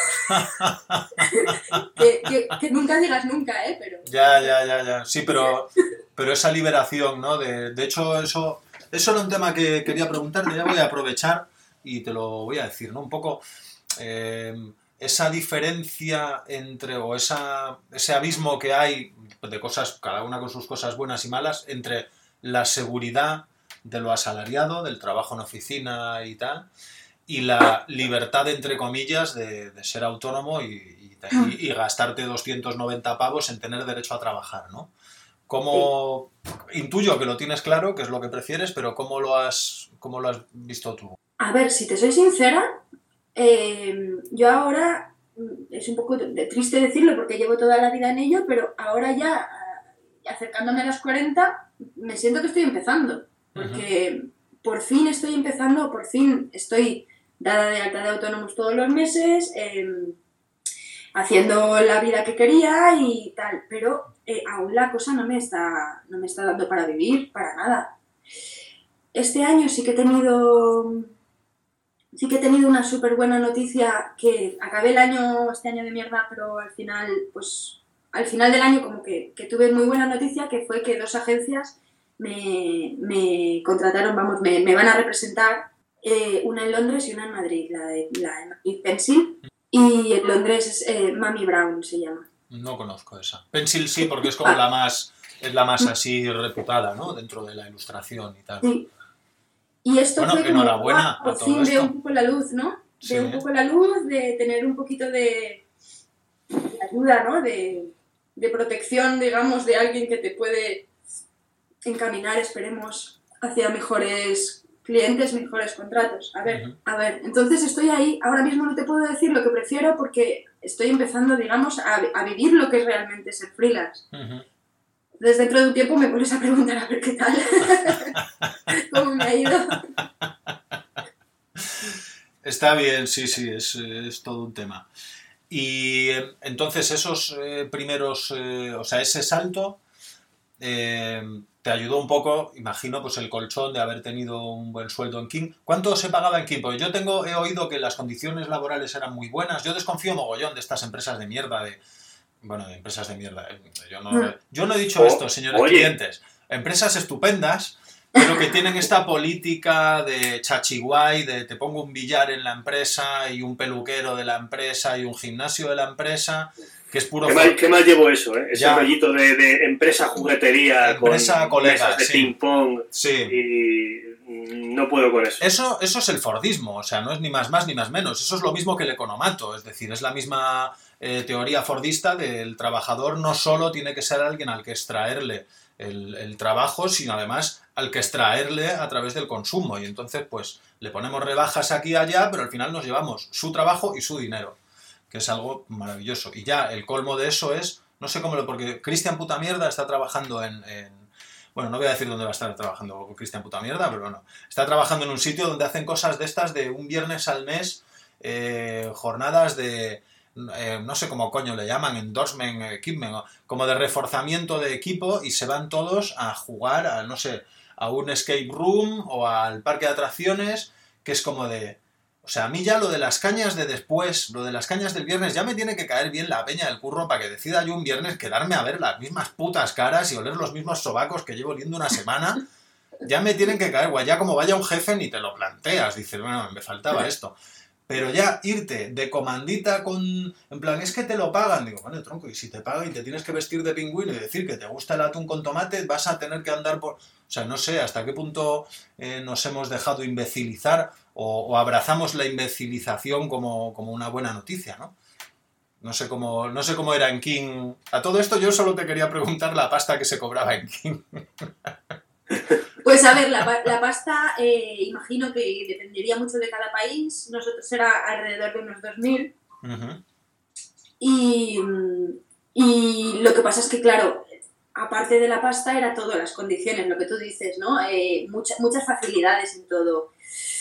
que nunca digas nunca, pero... Ya. Sí, pero esa liberación, ¿no? De hecho, eso era un tema que quería preguntarte, ya voy a aprovechar y te lo voy a decir, ¿no? Un poco... esa diferencia entre, o ese abismo que hay de cosas, cada una con sus cosas buenas y malas, entre la seguridad de lo asalariado, del trabajo en oficina y tal, y la libertad, entre comillas, de ser autónomo y gastarte 290 pavos en tener derecho a trabajar, ¿no? ¿Cómo? Sí. Intuyo que lo tienes claro, que es lo que prefieres, pero ¿cómo lo has visto tú? A ver, si te soy sincera, yo ahora, es un poco triste decirlo porque llevo toda la vida en ello, pero ahora ya, acercándome a los 40, me siento que estoy empezando. Porque por fin estoy empezando, por fin estoy dada de alta de autónomos todos los meses, haciendo la vida que quería y tal, pero aún la cosa no me está dando para vivir, para nada. Este año sí que he tenido una súper buena noticia, que acabé este año de mierda, pero al final del año como que tuve muy buena noticia, que fue que 2 agencias me contrataron, me van a representar, una en Londres y una en Madrid, la de Madrid Pencil, y en Londres es Mami Brown se llama. No conozco esa. Pencil sí, porque es como la más así reputada, ¿no? Dentro de la ilustración y tal. Sí. Y esto fue como, enhorabuena por fin veo un poco la luz, ¿no? Sí. Veo un poco la luz, de tener un poquito de ayuda, ¿no? De de protección, digamos, de alguien que te puede encaminar, esperemos, hacia mejores clientes, mejores contratos. A ver, entonces estoy ahí, ahora mismo no te puedo decir lo que prefiero porque estoy empezando, digamos, a vivir lo que es realmente ser freelance. Desde dentro de un tiempo me vuelves a preguntar a ver qué tal, cómo me ha ido. Está bien, sí, es todo un tema. Y entonces esos primeros, o sea, ese salto te ayudó un poco, imagino, pues el colchón de haber tenido un buen sueldo en King. ¿Cuánto se pagaba en King? Porque he oído que las condiciones laborales eran muy buenas. Yo desconfío mogollón de estas empresas de mierda, de empresas de mierda. Yo no he dicho esto, señores clientes. Empresas estupendas, pero que tienen esta política de chachiguay, de te pongo un billar en la empresa y un peluquero de la empresa y un gimnasio de la empresa, que es puro... ¿Qué más llevo eso, eh? Ese rollito de empresa juguetería, empresa con colega, mesas de ping-pong, sí. Y no puedo con eso. Eso es el fordismo, o sea, no es ni más ni más menos. Eso es lo mismo que el economato, es decir, es la misma teoría fordista del trabajador no solo tiene que ser alguien al que extraerle el trabajo, sino además al que extraerle a través del consumo. Y entonces, pues, le ponemos rebajas aquí y allá, pero al final nos llevamos su trabajo y su dinero, que es algo maravilloso. Y ya, el colmo de eso es, no sé cómo porque Cristian Puta Mierda está trabajando bueno, no voy a decir dónde va a estar trabajando Cristian Puta Mierda, pero bueno, está trabajando en un sitio donde hacen cosas de estas de un viernes al mes, jornadas de... no sé cómo coño le llaman, endorsement equipment, como de reforzamiento de equipo, y se van todos a jugar a, no sé, a un escape room o al parque de atracciones, que es como de... O sea, a mí ya lo de las cañas de después, lo de las cañas del viernes, ya me tiene que caer bien la peña del curro para que decida yo un viernes quedarme a ver las mismas putas caras y oler los mismos sobacos que llevo oliendo una semana. Ya me tienen que caer, guay, ya como vaya un jefe ni te lo planteas, dices, bueno, me faltaba esto. Pero ya irte de comandita con... En plan, es que te lo pagan. Digo, bueno, tronco, y si te pagan y te tienes que vestir de pingüino y decir que te gusta el atún con tomate, vas a tener que andar por... O sea, no sé hasta qué punto nos hemos dejado imbecilizar o abrazamos la imbecilización como una buena noticia, ¿no? No sé cómo era en King. A todo esto yo solo te quería preguntar la pasta que se cobraba en King. Pues a ver, la pasta imagino que dependería mucho de cada país. Nosotros era alrededor de unos 2.000. Uh-huh. Y lo que pasa es que, claro, aparte de la pasta era todo, las condiciones, lo que tú dices, ¿no? Muchas facilidades en todo.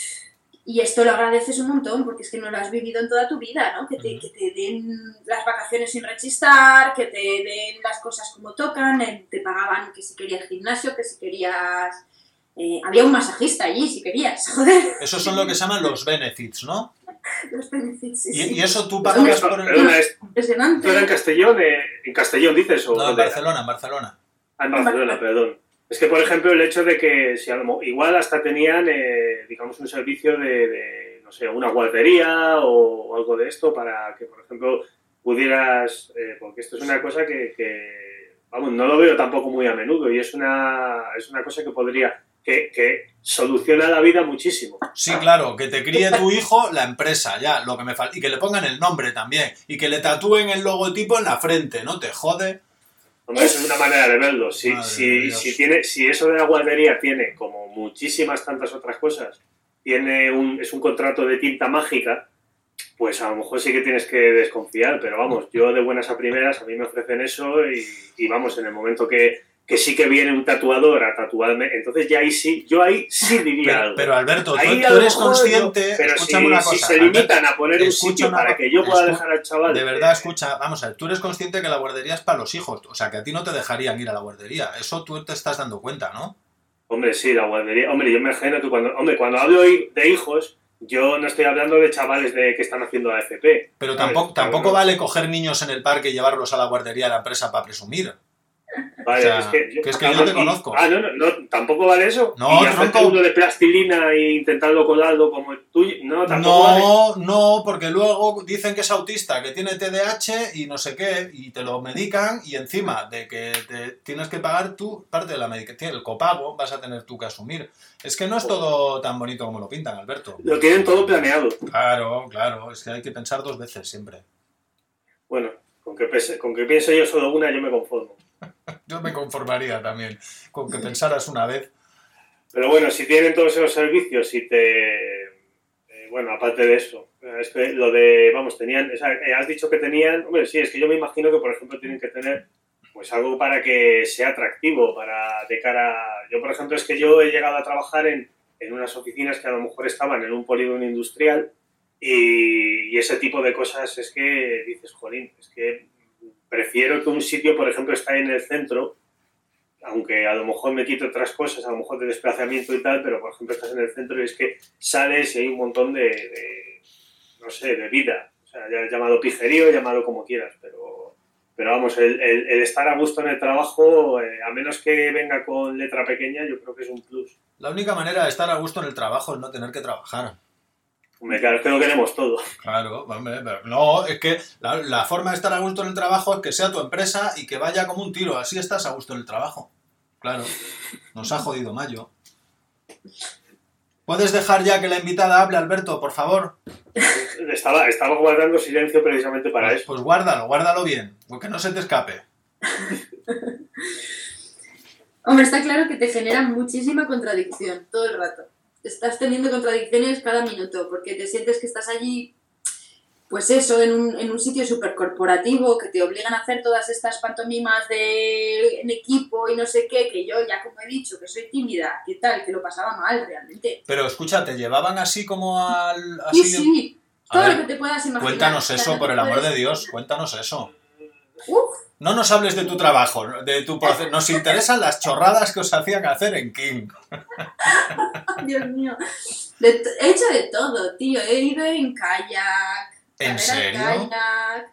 Y esto lo agradeces un montón porque es que no lo has vivido en toda tu vida, ¿no? Que te den las vacaciones sin rechistar, que te den las cosas como tocan, te pagaban que si querías gimnasio, que si querías... había un masajista allí, si querías, joder. Esos son lo que se llaman los benefits, ¿no? Los benefits, sí. Y eso tú pagas por... Impresionante. ¿Tú eras en Castellón? ¿En Castellón dices? ¿O no, en Barcelona. Ah, en Barcelona, perdón. Es que, por ejemplo, el hecho de que si igual hasta tenían, digamos, un servicio de, no sé, una guardería o algo de esto para que, por ejemplo, pudieras... porque esto es una cosa que, vamos, no lo veo tampoco muy a menudo y es una cosa que podría... Que soluciona la vida muchísimo. Sí, claro, que te críe tu hijo la empresa, ya, lo que me falta. Y que le pongan el nombre también. Y que le tatúen el logotipo en la frente, ¿no? Te jode. Hombre, eso es una manera de verlo. Si eso de la guardería tiene, como muchísimas tantas otras cosas, es un contrato de tinta mágica, pues a lo mejor sí que tienes que desconfiar. Pero vamos, yo de buenas a primeras, a mí me ofrecen eso y vamos, en el momento que sí que viene un tatuador a tatuarme, entonces ya ahí sí, yo ahí sí diría algo. Pero Alberto, tú eres consciente... Pero escúchame una cosa, si se limitan a poner un sitio para que yo pueda dejar al chaval... De verdad, escucha, vamos a ver, tú eres consciente que la guardería es para los hijos, o sea, que a ti no te dejarían ir a la guardería, eso tú te estás dando cuenta, ¿no? Hombre, sí, la guardería... Hombre, yo me imagino que cuando hablo de hijos, yo no estoy hablando de chavales que están haciendo AFP. Pero tampoco vale coger niños en el parque y llevarlos a la guardería de la empresa para presumir. Vale, o sea, es que yo te conozco. No, tampoco vale eso. No, y hacerte uno de plastilina e intentarlo colarlo como el tuyo. No, tampoco vale. No, porque luego dicen que es autista, que tiene TDAH y no sé qué, y te lo medican, y encima de que te tienes que pagar tú parte de la medicación, el copago, vas a tener tú que asumir. Es que no es todo tan bonito como lo pintan, Alberto. Lo tienen todo planeado. Claro, es que hay que pensar dos veces siempre. Bueno, con con que piense yo solo una, yo me conformo. Yo me conformaría también con que pensaras una vez. Pero bueno, si tienen todos esos servicios y bueno, aparte de eso, es que lo de, vamos, tenían, o sea, has dicho que tenían, hombre, sí, es que yo me imagino que, por ejemplo, tienen que tener pues algo para que sea atractivo, de cara, yo, por ejemplo, es que yo he llegado a trabajar en unas oficinas que a lo mejor estaban en un polígono industrial y ese tipo de cosas es que dices, jolín, es que prefiero que un sitio, por ejemplo, está en el centro, aunque a lo mejor me quito otras cosas, a lo mejor de desplazamiento y tal, pero por ejemplo estás en el centro y es que sales y hay un montón no sé, de vida. O sea, ya llamado pijerío, llamado como quieras, pero vamos, el estar a gusto en el trabajo, a menos que venga con letra pequeña, yo creo que es un plus. La única manera de estar a gusto en el trabajo es no tener que trabajar. Claro, es que lo queremos todo. Claro, hombre, pero no, es que la forma de estar a gusto en el trabajo es que sea tu empresa y que vaya como un tiro, así estás a gusto en el trabajo. Claro, nos ha jodido Mayo. ¿Puedes dejar ya que la invitada hable, Alberto, por favor? Estaba guardando silencio precisamente para eso. Pues guárdalo bien, porque no se te escape. Hombre, está claro que te genera muchísima contradicción todo el rato. Estás teniendo contradicciones cada minuto, porque te sientes que estás allí, pues eso, en un sitio súper corporativo, que te obligan a hacer todas estas pantomimas en equipo y no sé qué, que yo ya como he dicho, que soy tímida, que tal, que lo pasaba mal realmente. Pero escucha, ¿te llevaban así como al...? Sí, así? sí, todo ver, lo que te puedas imaginar. Cuéntanos eso, por el amor de Dios, cuéntanos eso. No nos hables de tu trabajo, de tu proceso. Nos interesan las chorradas que os hacían hacer en King. Dios mío. He hecho de todo, tío. He ido en kayak. ¿En serio? Kayak,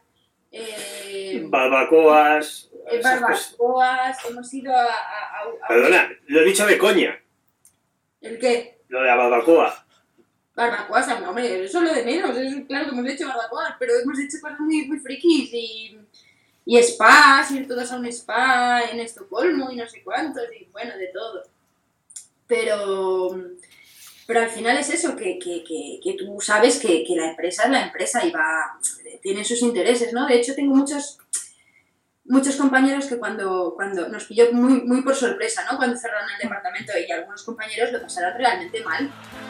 barbacoas. Barbacoas. Hemos ido a Perdona, lo he dicho de coña. ¿El qué? Lo de la barbacoa. Barbacoas, hombre, eso es lo de menos. Claro que hemos hecho barbacoas, pero hemos hecho cosas muy, muy frikis y spas, ir todos a un spa en Estocolmo y no sé cuántos, y bueno, de todo. Pero al final es eso, que tú sabes que la empresa es la empresa y tiene sus intereses, ¿no? De hecho, tengo muchos compañeros que cuando nos pilló muy, muy por sorpresa, ¿no? Cuando cerraron el departamento y algunos compañeros lo pasaron realmente mal.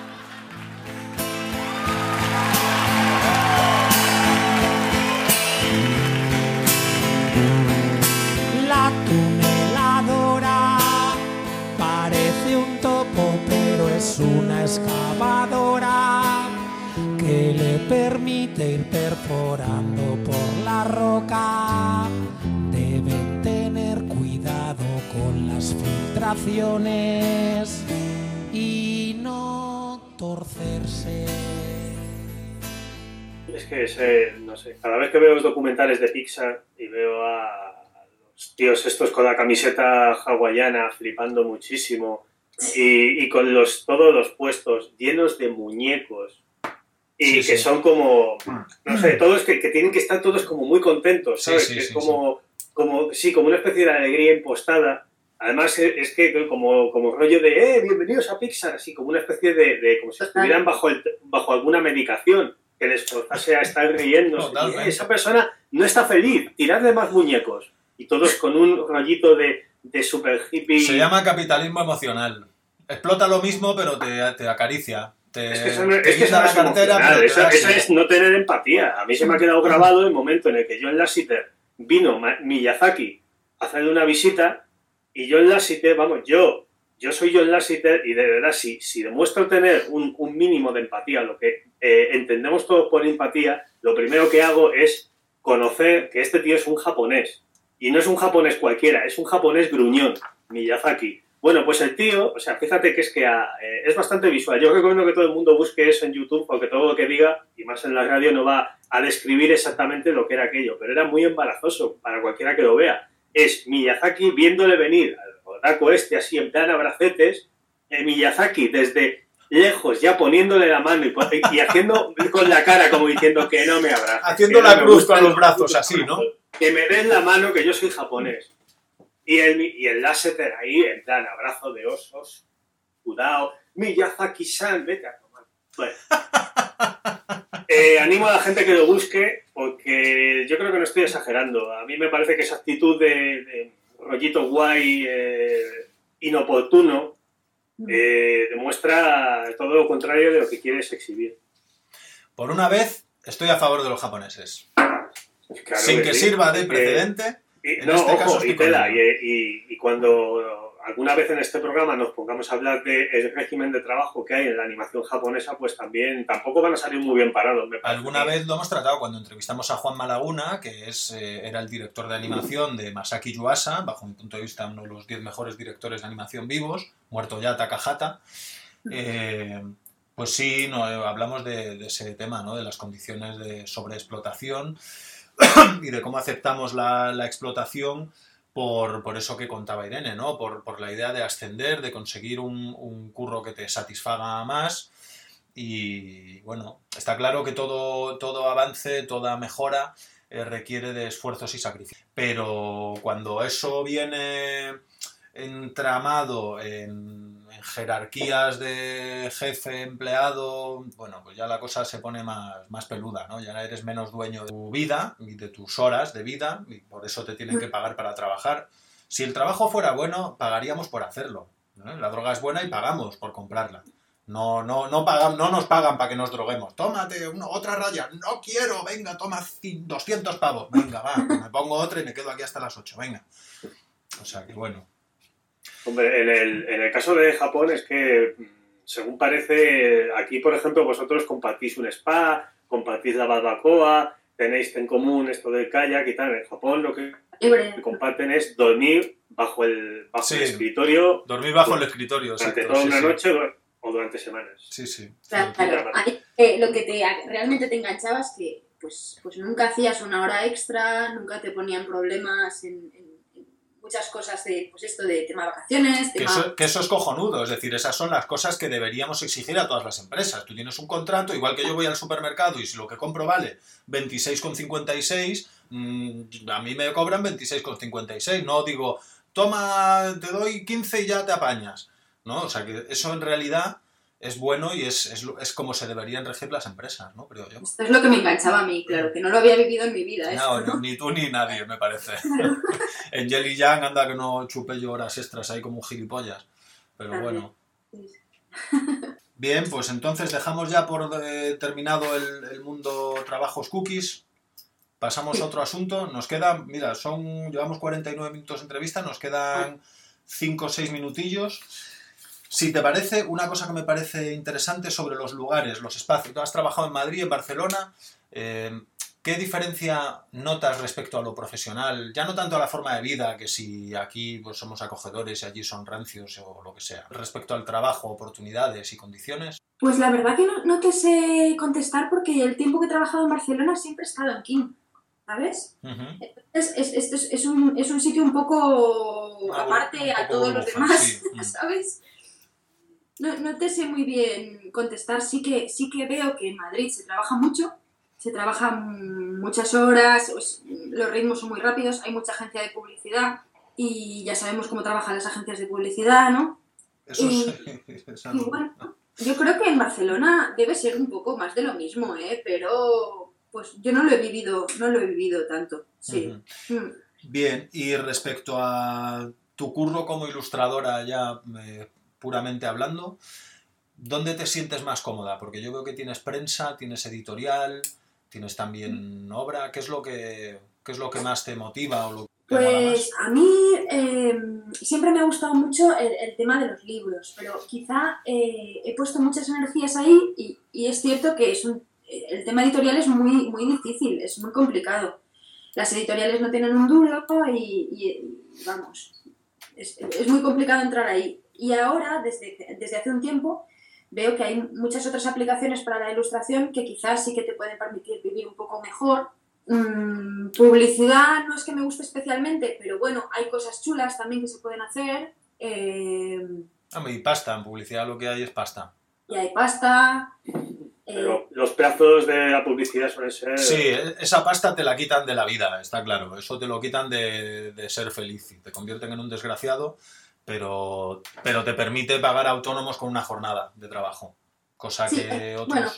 La tuneladora parece un topo, pero es una excavadora que le permite ir perforando por la roca. Deben tener cuidado con las filtraciones y no torcerse. Es que no sé, cada vez que veo los documentales de Pixar y veo a los tíos estos con la camiseta hawaiana flipando muchísimo y con todos los puestos llenos de muñecos y sí, que sí. son como, no sé, todos que tienen que estar todos como muy contentos, ¿sabes? Sí, que es sí, como una especie de alegría impostada. Además es que como rollo de bienvenidos a Pixar, así como una especie de como si estuvieran bajo alguna medicación que les forzase a estar riendo. Esa persona no está feliz, tiradle más muñecos. Y todos con un rollito de super hippie. Se llama capitalismo emocional. Explota lo mismo, pero te acaricia. Es que eso no es emocional, eso es no tener empatía. A mí se me ha quedado grabado el momento en el que John Lasseter vino Miyazaki a hacerle una visita y John Lasseter, vamos, yo soy John Lasseter y de verdad si demuestro tener un mínimo de empatía, lo que entendemos todos por empatía, lo primero que hago es conocer que este tío es un japonés. Y no es un japonés cualquiera, es un japonés gruñón, Miyazaki. Bueno, pues el tío, o sea, fíjate que es bastante visual. Yo recomiendo que todo el mundo busque eso en YouTube, porque todo lo que diga, y más en la radio, no va a describir exactamente lo que era aquello, pero era muy embarazoso para cualquiera que lo vea. Es Miyazaki viéndole venir al otaku así en plan abracetes, Miyazaki desde lejos ya poniéndole la mano y haciendo con la cara como diciendo que no me abraza. Haciendo la cruz con los brazos así, ¿no? Que me den la mano que yo soy japonés. Y el Lasseter ahí, en plan, abrazo de osos, cuidado, Miyazaki-san, vete a tomar. Bueno. Animo a la gente que lo busque porque yo creo que no estoy exagerando. A mí me parece que esa actitud de rollito guay, inoportuno, demuestra todo lo contrario de lo que quieres exhibir. Por una vez, estoy a favor de los japoneses. Claro Sin que sí, sirva de precedente. No, este ojo, caso y tela. Y cuando alguna vez en este programa nos pongamos a hablar del régimen de trabajo que hay en la animación japonesa, pues también tampoco van a salir muy bien parados. Me parece. Alguna vez lo hemos tratado cuando entrevistamos a Juan Malaguna, que era el director de animación de Masaki Yuasa, bajo mi punto de vista uno de los 10 mejores directores de animación vivos, muerto ya Takahata. Pues sí, hablamos de ese tema, ¿no? De las condiciones de sobreexplotación y de cómo aceptamos la explotación por eso que contaba Irene, ¿no? Por la idea de ascender, de conseguir un curro que te satisfaga más. Y bueno, está claro que todo avance, toda mejora requiere de esfuerzos y sacrificios. Pero cuando eso viene entramado en jerarquías de jefe, empleado, bueno, pues ya la cosa se pone más peluda, ¿no? Ya eres menos dueño de tu vida y de tus horas de vida y por eso te tienen que pagar para trabajar. Si el trabajo fuera bueno, pagaríamos por hacerlo, ¿no? La droga es buena y pagamos por comprarla. No nos pagan para que nos droguemos. Tómate otra raya. No quiero. Venga, toma 200 pavos. Venga, va. Me pongo otra y me quedo aquí hasta las 8. Venga. O sea que bueno. Hombre, en el caso de Japón es que, según parece, aquí, por ejemplo, vosotros compartís un spa, compartís la barbacoa, tenéis en común esto del kayak y tal. En Japón lo que comparten es dormir bajo el escritorio. Dormir bajo el escritorio. Durante toda una noche o durante semanas. Sí. Claro. Lo que realmente te enganchaba es que pues nunca hacías una hora extra, nunca te ponían problemas en muchas cosas de, pues esto de tema vacaciones. Que eso es cojonudo, es decir, esas son las cosas que deberíamos exigir a todas las empresas. Tú tienes un contrato, igual que yo voy al supermercado y si lo que compro vale 26,56, a mí me cobran 26,56. No digo, toma, te doy 15 y ya te apañas. ¿No? O sea, que eso en realidad es bueno y es como se deberían regir las empresas, ¿no? Creo yo. Esto es lo que me enganchaba a mí, claro, que no lo había vivido en mi vida. No, ni tú ni nadie, me parece. En Jelly Yang anda que no chupe yo horas extras ahí como un gilipollas. Pero bueno. Bien, pues entonces dejamos ya por terminado el mundo trabajos cookies. Pasamos a otro asunto. Nos queda, mira, llevamos 49 minutos de entrevista, nos quedan 5 o 6 minutillos. Si te parece, una cosa que me parece interesante sobre los lugares, los espacios. Tú has trabajado en Madrid, en Barcelona. ¿Qué diferencia notas respecto a lo profesional? Ya no tanto a la forma de vida, que si aquí pues, somos acogedores y allí son rancios o lo que sea. Respecto al trabajo, oportunidades y condiciones. Pues la verdad que no te sé contestar porque el tiempo que he trabajado en Barcelona siempre he estado en King, ¿sabes? Uh-huh. Es un sitio un poco aparte a todos los demás, sí. ¿Sabes? No te sé muy bien contestar. Sí que veo que en Madrid se trabaja mucho, se trabajan muchas horas, los ritmos son muy rápidos, hay mucha agencia de publicidad y ya sabemos cómo trabajan las agencias de publicidad, ¿no? Y bueno, yo creo que en Barcelona debe ser un poco más de lo mismo, pero pues yo no lo he vivido tanto, sí. Uh-huh. Bien, y respecto a tu curro como ilustradora ya puramente hablando, ¿dónde te sientes más cómoda? Porque yo veo que tienes prensa, tienes editorial, tienes también obra. ¿Qué es lo que más te motiva o lo que te mola más? Pues a mí siempre me ha gustado mucho el tema de los libros, pero quizá he puesto muchas energías ahí y es cierto que el tema editorial es muy, muy difícil, es muy complicado. Las editoriales no tienen un duro y vamos, es muy complicado entrar ahí. Y ahora, desde hace un tiempo, veo que hay muchas otras aplicaciones para la ilustración que quizás sí que te pueden permitir vivir un poco mejor. Publicidad no es que me guste especialmente, pero bueno, hay cosas chulas también que se pueden hacer. Y pasta, en publicidad lo que hay es pasta. Y hay pasta. Pero los plazos de la publicidad suelen ser... Sí, esa pasta te la quitan de la vida, está claro. Eso te lo quitan de ser feliz y te convierten en un desgraciado. Pero te permite pagar autónomos con una jornada de trabajo, cosa que otros... Bueno,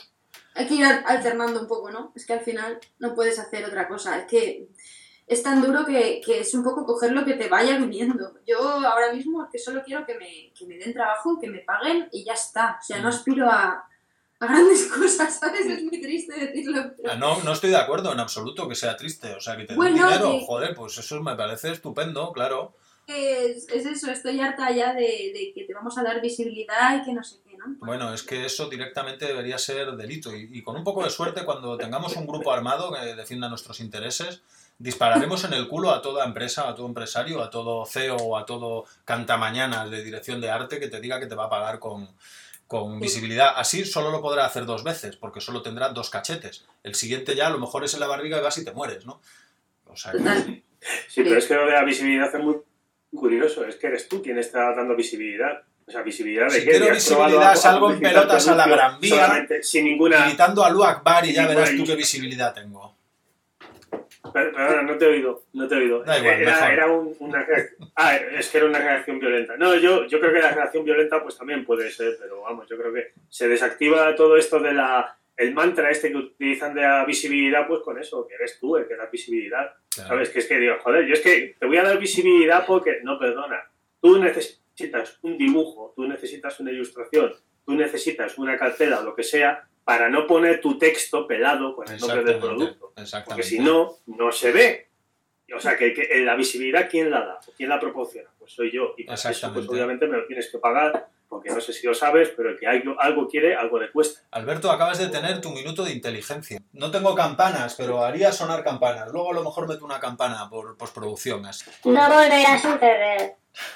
Hay que ir alternando un poco, ¿no? Es que al final no puedes hacer otra cosa. Es que es tan duro que es un poco coger lo que te vaya viniendo. Yo ahora mismo es que solo quiero que me den trabajo, que me paguen y ya está. O sea, no aspiro a grandes cosas, ¿sabes? Es muy triste decirlo. Pero... No estoy de acuerdo en absoluto que sea triste. O sea, que te den Bueno, dinero, que- joder, pues eso me parece estupendo, claro. Es eso, estoy harta ya de que te vamos a dar visibilidad y que no sé qué, ¿no? Bueno, es que eso directamente debería ser delito y con un poco de suerte, cuando tengamos un grupo armado que defienda nuestros intereses, dispararemos en el culo a toda empresa, a todo empresario, a todo CEO o a todo cantamañanas de dirección de arte que te diga que te va a pagar con visibilidad. Así solo lo podrá hacer 2 veces, porque solo tendrá 2 cachetes. El siguiente ya a lo mejor es en la barriga y vas y te mueres, ¿no? O sea, Total. Sí, pero es que lo de la visibilidad es muy curioso. Es que eres tú quien está dando visibilidad. O sea, visibilidad de si qué. quiero ¿Y has probado visibilidad, a salgo en publicitar pelotas a la tu anuncio Gran Vía, solamente, sin ninguna... gritando a Allahu Akbar y ya sin verás ninguna tú qué visibilidad tengo. Perdona, no te he oído. Da igual, mejor. Era una reacción. Es que era una reacción violenta. No, yo creo que la reacción violenta pues también puede ser, pero vamos, yo creo que se desactiva todo esto de el mantra este que utilizan de la visibilidad, pues con eso, que eres tú el que da visibilidad. Claro. ¿Sabes? Que es que digo, joder, yo es que te voy a dar visibilidad porque, no, perdona, tú necesitas un dibujo, tú necesitas una ilustración, tú necesitas una cartela o lo que sea para no poner tu texto pelado con el nombre del producto. Exactamente. Porque si no, no se ve. O sea, que la visibilidad, ¿quién la da? ¿Quién la proporciona? Pues soy yo. Y para eso, pues Exactamente. obviamente me lo tienes que pagar, porque no sé si lo sabes, pero el que algo quiere, algo le cuesta. Alberto, acabas de tener tu minuto de inteligencia. No tengo campanas, pero haría sonar campanas. Luego a lo mejor meto una campana por postproducción. Así. No volverá a suceder.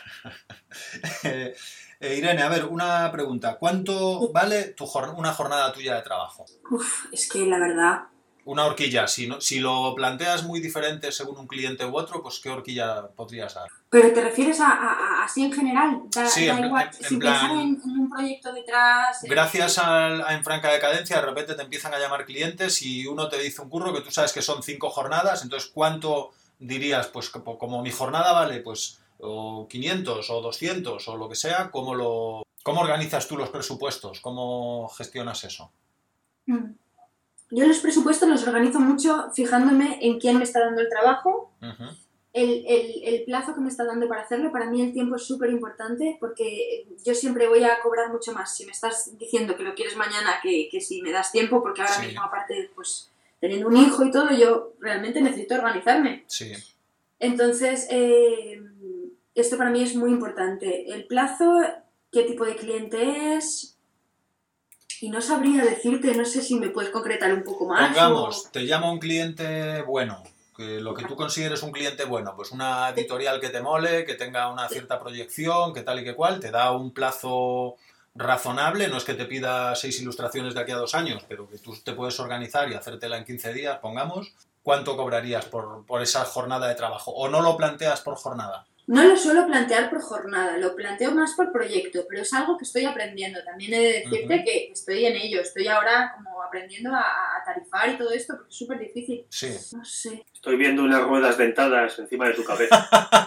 Irene, a ver, una pregunta. ¿Cuánto vale una jornada tuya de trabajo? Uf, es que la verdad... Una horquilla. Si lo planteas muy diferente según un cliente u otro, pues ¿qué horquilla podrías dar? ¿Pero te refieres a así en general? Sí, da en igual, plan- sin pensar en un proyecto detrás... Gracias a En Franca Decadencia, de repente te empiezan a llamar clientes y uno te dice un curro que tú sabes que son 5 jornadas, entonces ¿cuánto dirías? Pues como mi jornada vale, pues o 500 o 200 o lo que sea, ¿cómo organizas tú los presupuestos? ¿Cómo gestionas eso? Yo los presupuestos los organizo mucho fijándome en quién me está dando el trabajo, Uh-huh. el plazo que me está dando para hacerlo. Para mí el tiempo es súper importante porque yo siempre voy a cobrar mucho más si me estás diciendo que lo quieres mañana que si me das tiempo, porque ahora Sí. mismo, aparte, pues teniendo un hijo y todo, yo realmente necesito organizarme. Sí. Entonces, esto para mí es muy importante. El plazo, qué tipo de cliente es... Y no sabría decirte, no sé si me puedes concretar un poco más. Pongamos, te llama un cliente bueno, que lo que tú consideres un cliente bueno, pues una editorial que te mole, que tenga una cierta proyección, que tal y que cual, te da un plazo razonable, no es que te pida 6 ilustraciones de aquí a 2 años, pero que tú te puedes organizar y hacértela en 15 días, pongamos. ¿Cuánto cobrarías por esa jornada de trabajo? ¿O no lo planteas por jornada? No lo suelo plantear por jornada, lo planteo más por proyecto, pero es algo que estoy aprendiendo. También he de decirte Uh-huh. que estoy en ello, estoy ahora como aprendiendo a tarifar y todo esto, porque es súper difícil. Sí. No sé. Estoy viendo unas ruedas dentadas encima de tu cabeza.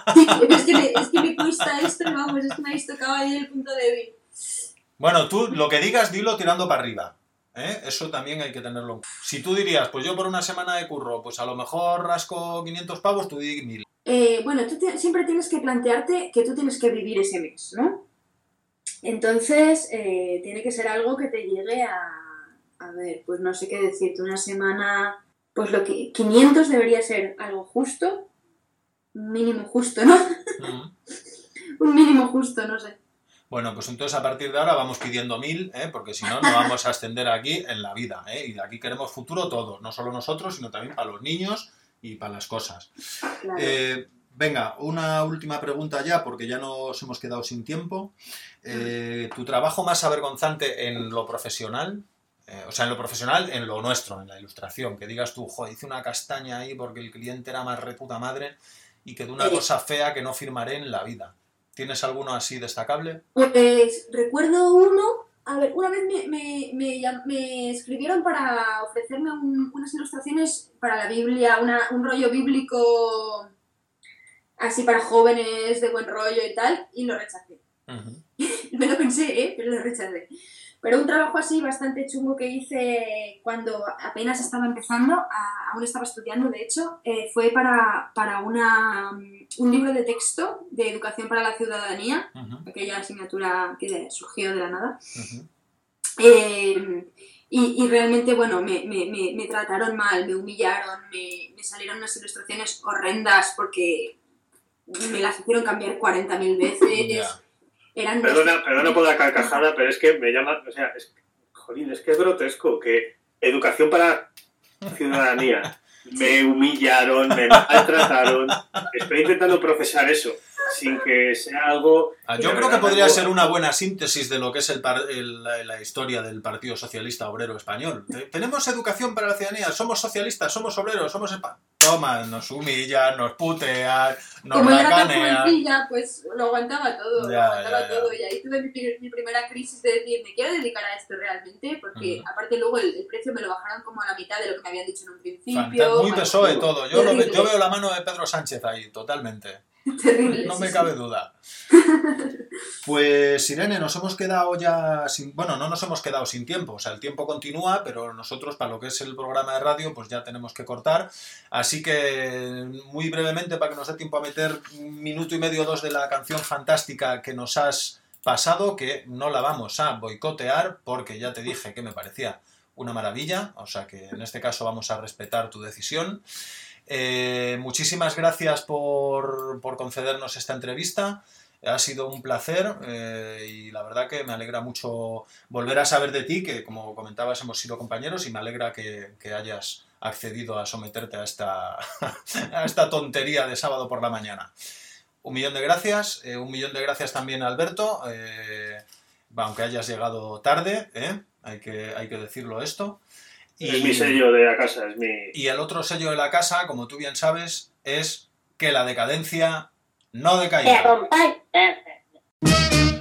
Es que me cuesta esto, vamos, es que me habéis tocado ahí el punto débil. Bueno, tú lo que digas, dilo tirando para arriba. Eso también hay que tenerlo en cuenta. Si tú dirías, pues yo por una semana de curro, pues a lo mejor rasco 500 pavos, tú di 1000. Bueno, tú siempre tienes que plantearte que tú tienes que vivir ese mes, ¿no? Entonces, tiene que ser algo que te llegue a ver, pues no sé qué decirte, una semana, pues 500 debería ser algo justo, un mínimo justo, ¿no? Uh-huh. Un mínimo justo, no sé. Bueno, pues entonces a partir de ahora vamos pidiendo 1000, porque si no, no vamos a ascender aquí en la vida. Y de aquí queremos futuro todos, no solo nosotros, sino también para los niños y para las cosas. Claro. Venga, una última pregunta ya, porque ya nos hemos quedado sin tiempo. ¿Tu trabajo más avergonzante en lo profesional? O sea, en lo profesional, en lo nuestro, en la ilustración. Que digas tú, joder, hice una castaña ahí porque el cliente era más reputa madre y quedó una cosa fea que no firmaré en la vida. ¿Tienes alguno así destacable? Pues recuerdo uno, a ver, una vez me escribieron para ofrecerme unas ilustraciones para la Biblia, un rollo bíblico así para jóvenes de buen rollo y tal, y lo rechacé. Uh-huh. Me lo pensé, pero lo rechacé. Pero un trabajo así bastante chungo que hice cuando apenas estaba empezando, aún estaba estudiando de hecho, fue para un libro de texto de educación para la ciudadanía, aquella asignatura que surgió de la nada. Y realmente, bueno, me trataron mal, me humillaron, me salieron unas ilustraciones horrendas porque me las hicieron cambiar 40.000 veces. Eran Perdona por la carcajada, pero es que me llama, o sea, es que es grotesco que educación para ciudadanía, me humillaron, me maltrataron, estoy intentando procesar eso, sin que sea algo... Yo creo que podría ser una buena síntesis de lo que es la historia del Partido Socialista Obrero Español. Tenemos educación para la ciudadanía, somos socialistas, somos obreros, somos... Toma, nos humillan, nos putean, nos como era tan racanean. jovencilla, pues lo aguantaba todo, todo. Y ahí tuve mi primera crisis de decir, ¿me quiero dedicar a esto realmente? Porque aparte luego el precio me lo bajaron como a la mitad de lo que me habían dicho en un principio. Muy PSOE todo. Yo veo la mano de Pedro Sánchez ahí, totalmente. Terrible, No me cabe duda. Pues Irene, nos hemos quedado ya no nos hemos quedado sin tiempo, o sea, el tiempo continúa, pero nosotros para lo que es el programa de radio pues ya tenemos que cortar, así que muy brevemente para que nos dé tiempo a meter 1 minuto y medio o 2 de la canción fantástica que nos has pasado, que no la vamos a boicotear porque ya te dije que me parecía una maravilla, o sea que en este caso vamos a respetar tu decisión. Muchísimas gracias por concedernos esta entrevista. Ha sido un placer y la verdad que me alegra mucho volver a saber de ti, que como comentabas hemos sido compañeros y me alegra que hayas accedido a someterte a esta tontería de sábado por la mañana. 1.000.000 de gracias, 1.000.000 de gracias también a Alberto, aunque hayas llegado tarde, hay que decirlo esto. Es mi sello de la casa, es mi... Y el otro sello de la casa, como tú bien sabes, es que la decadencia no decaiga. Te acompaña.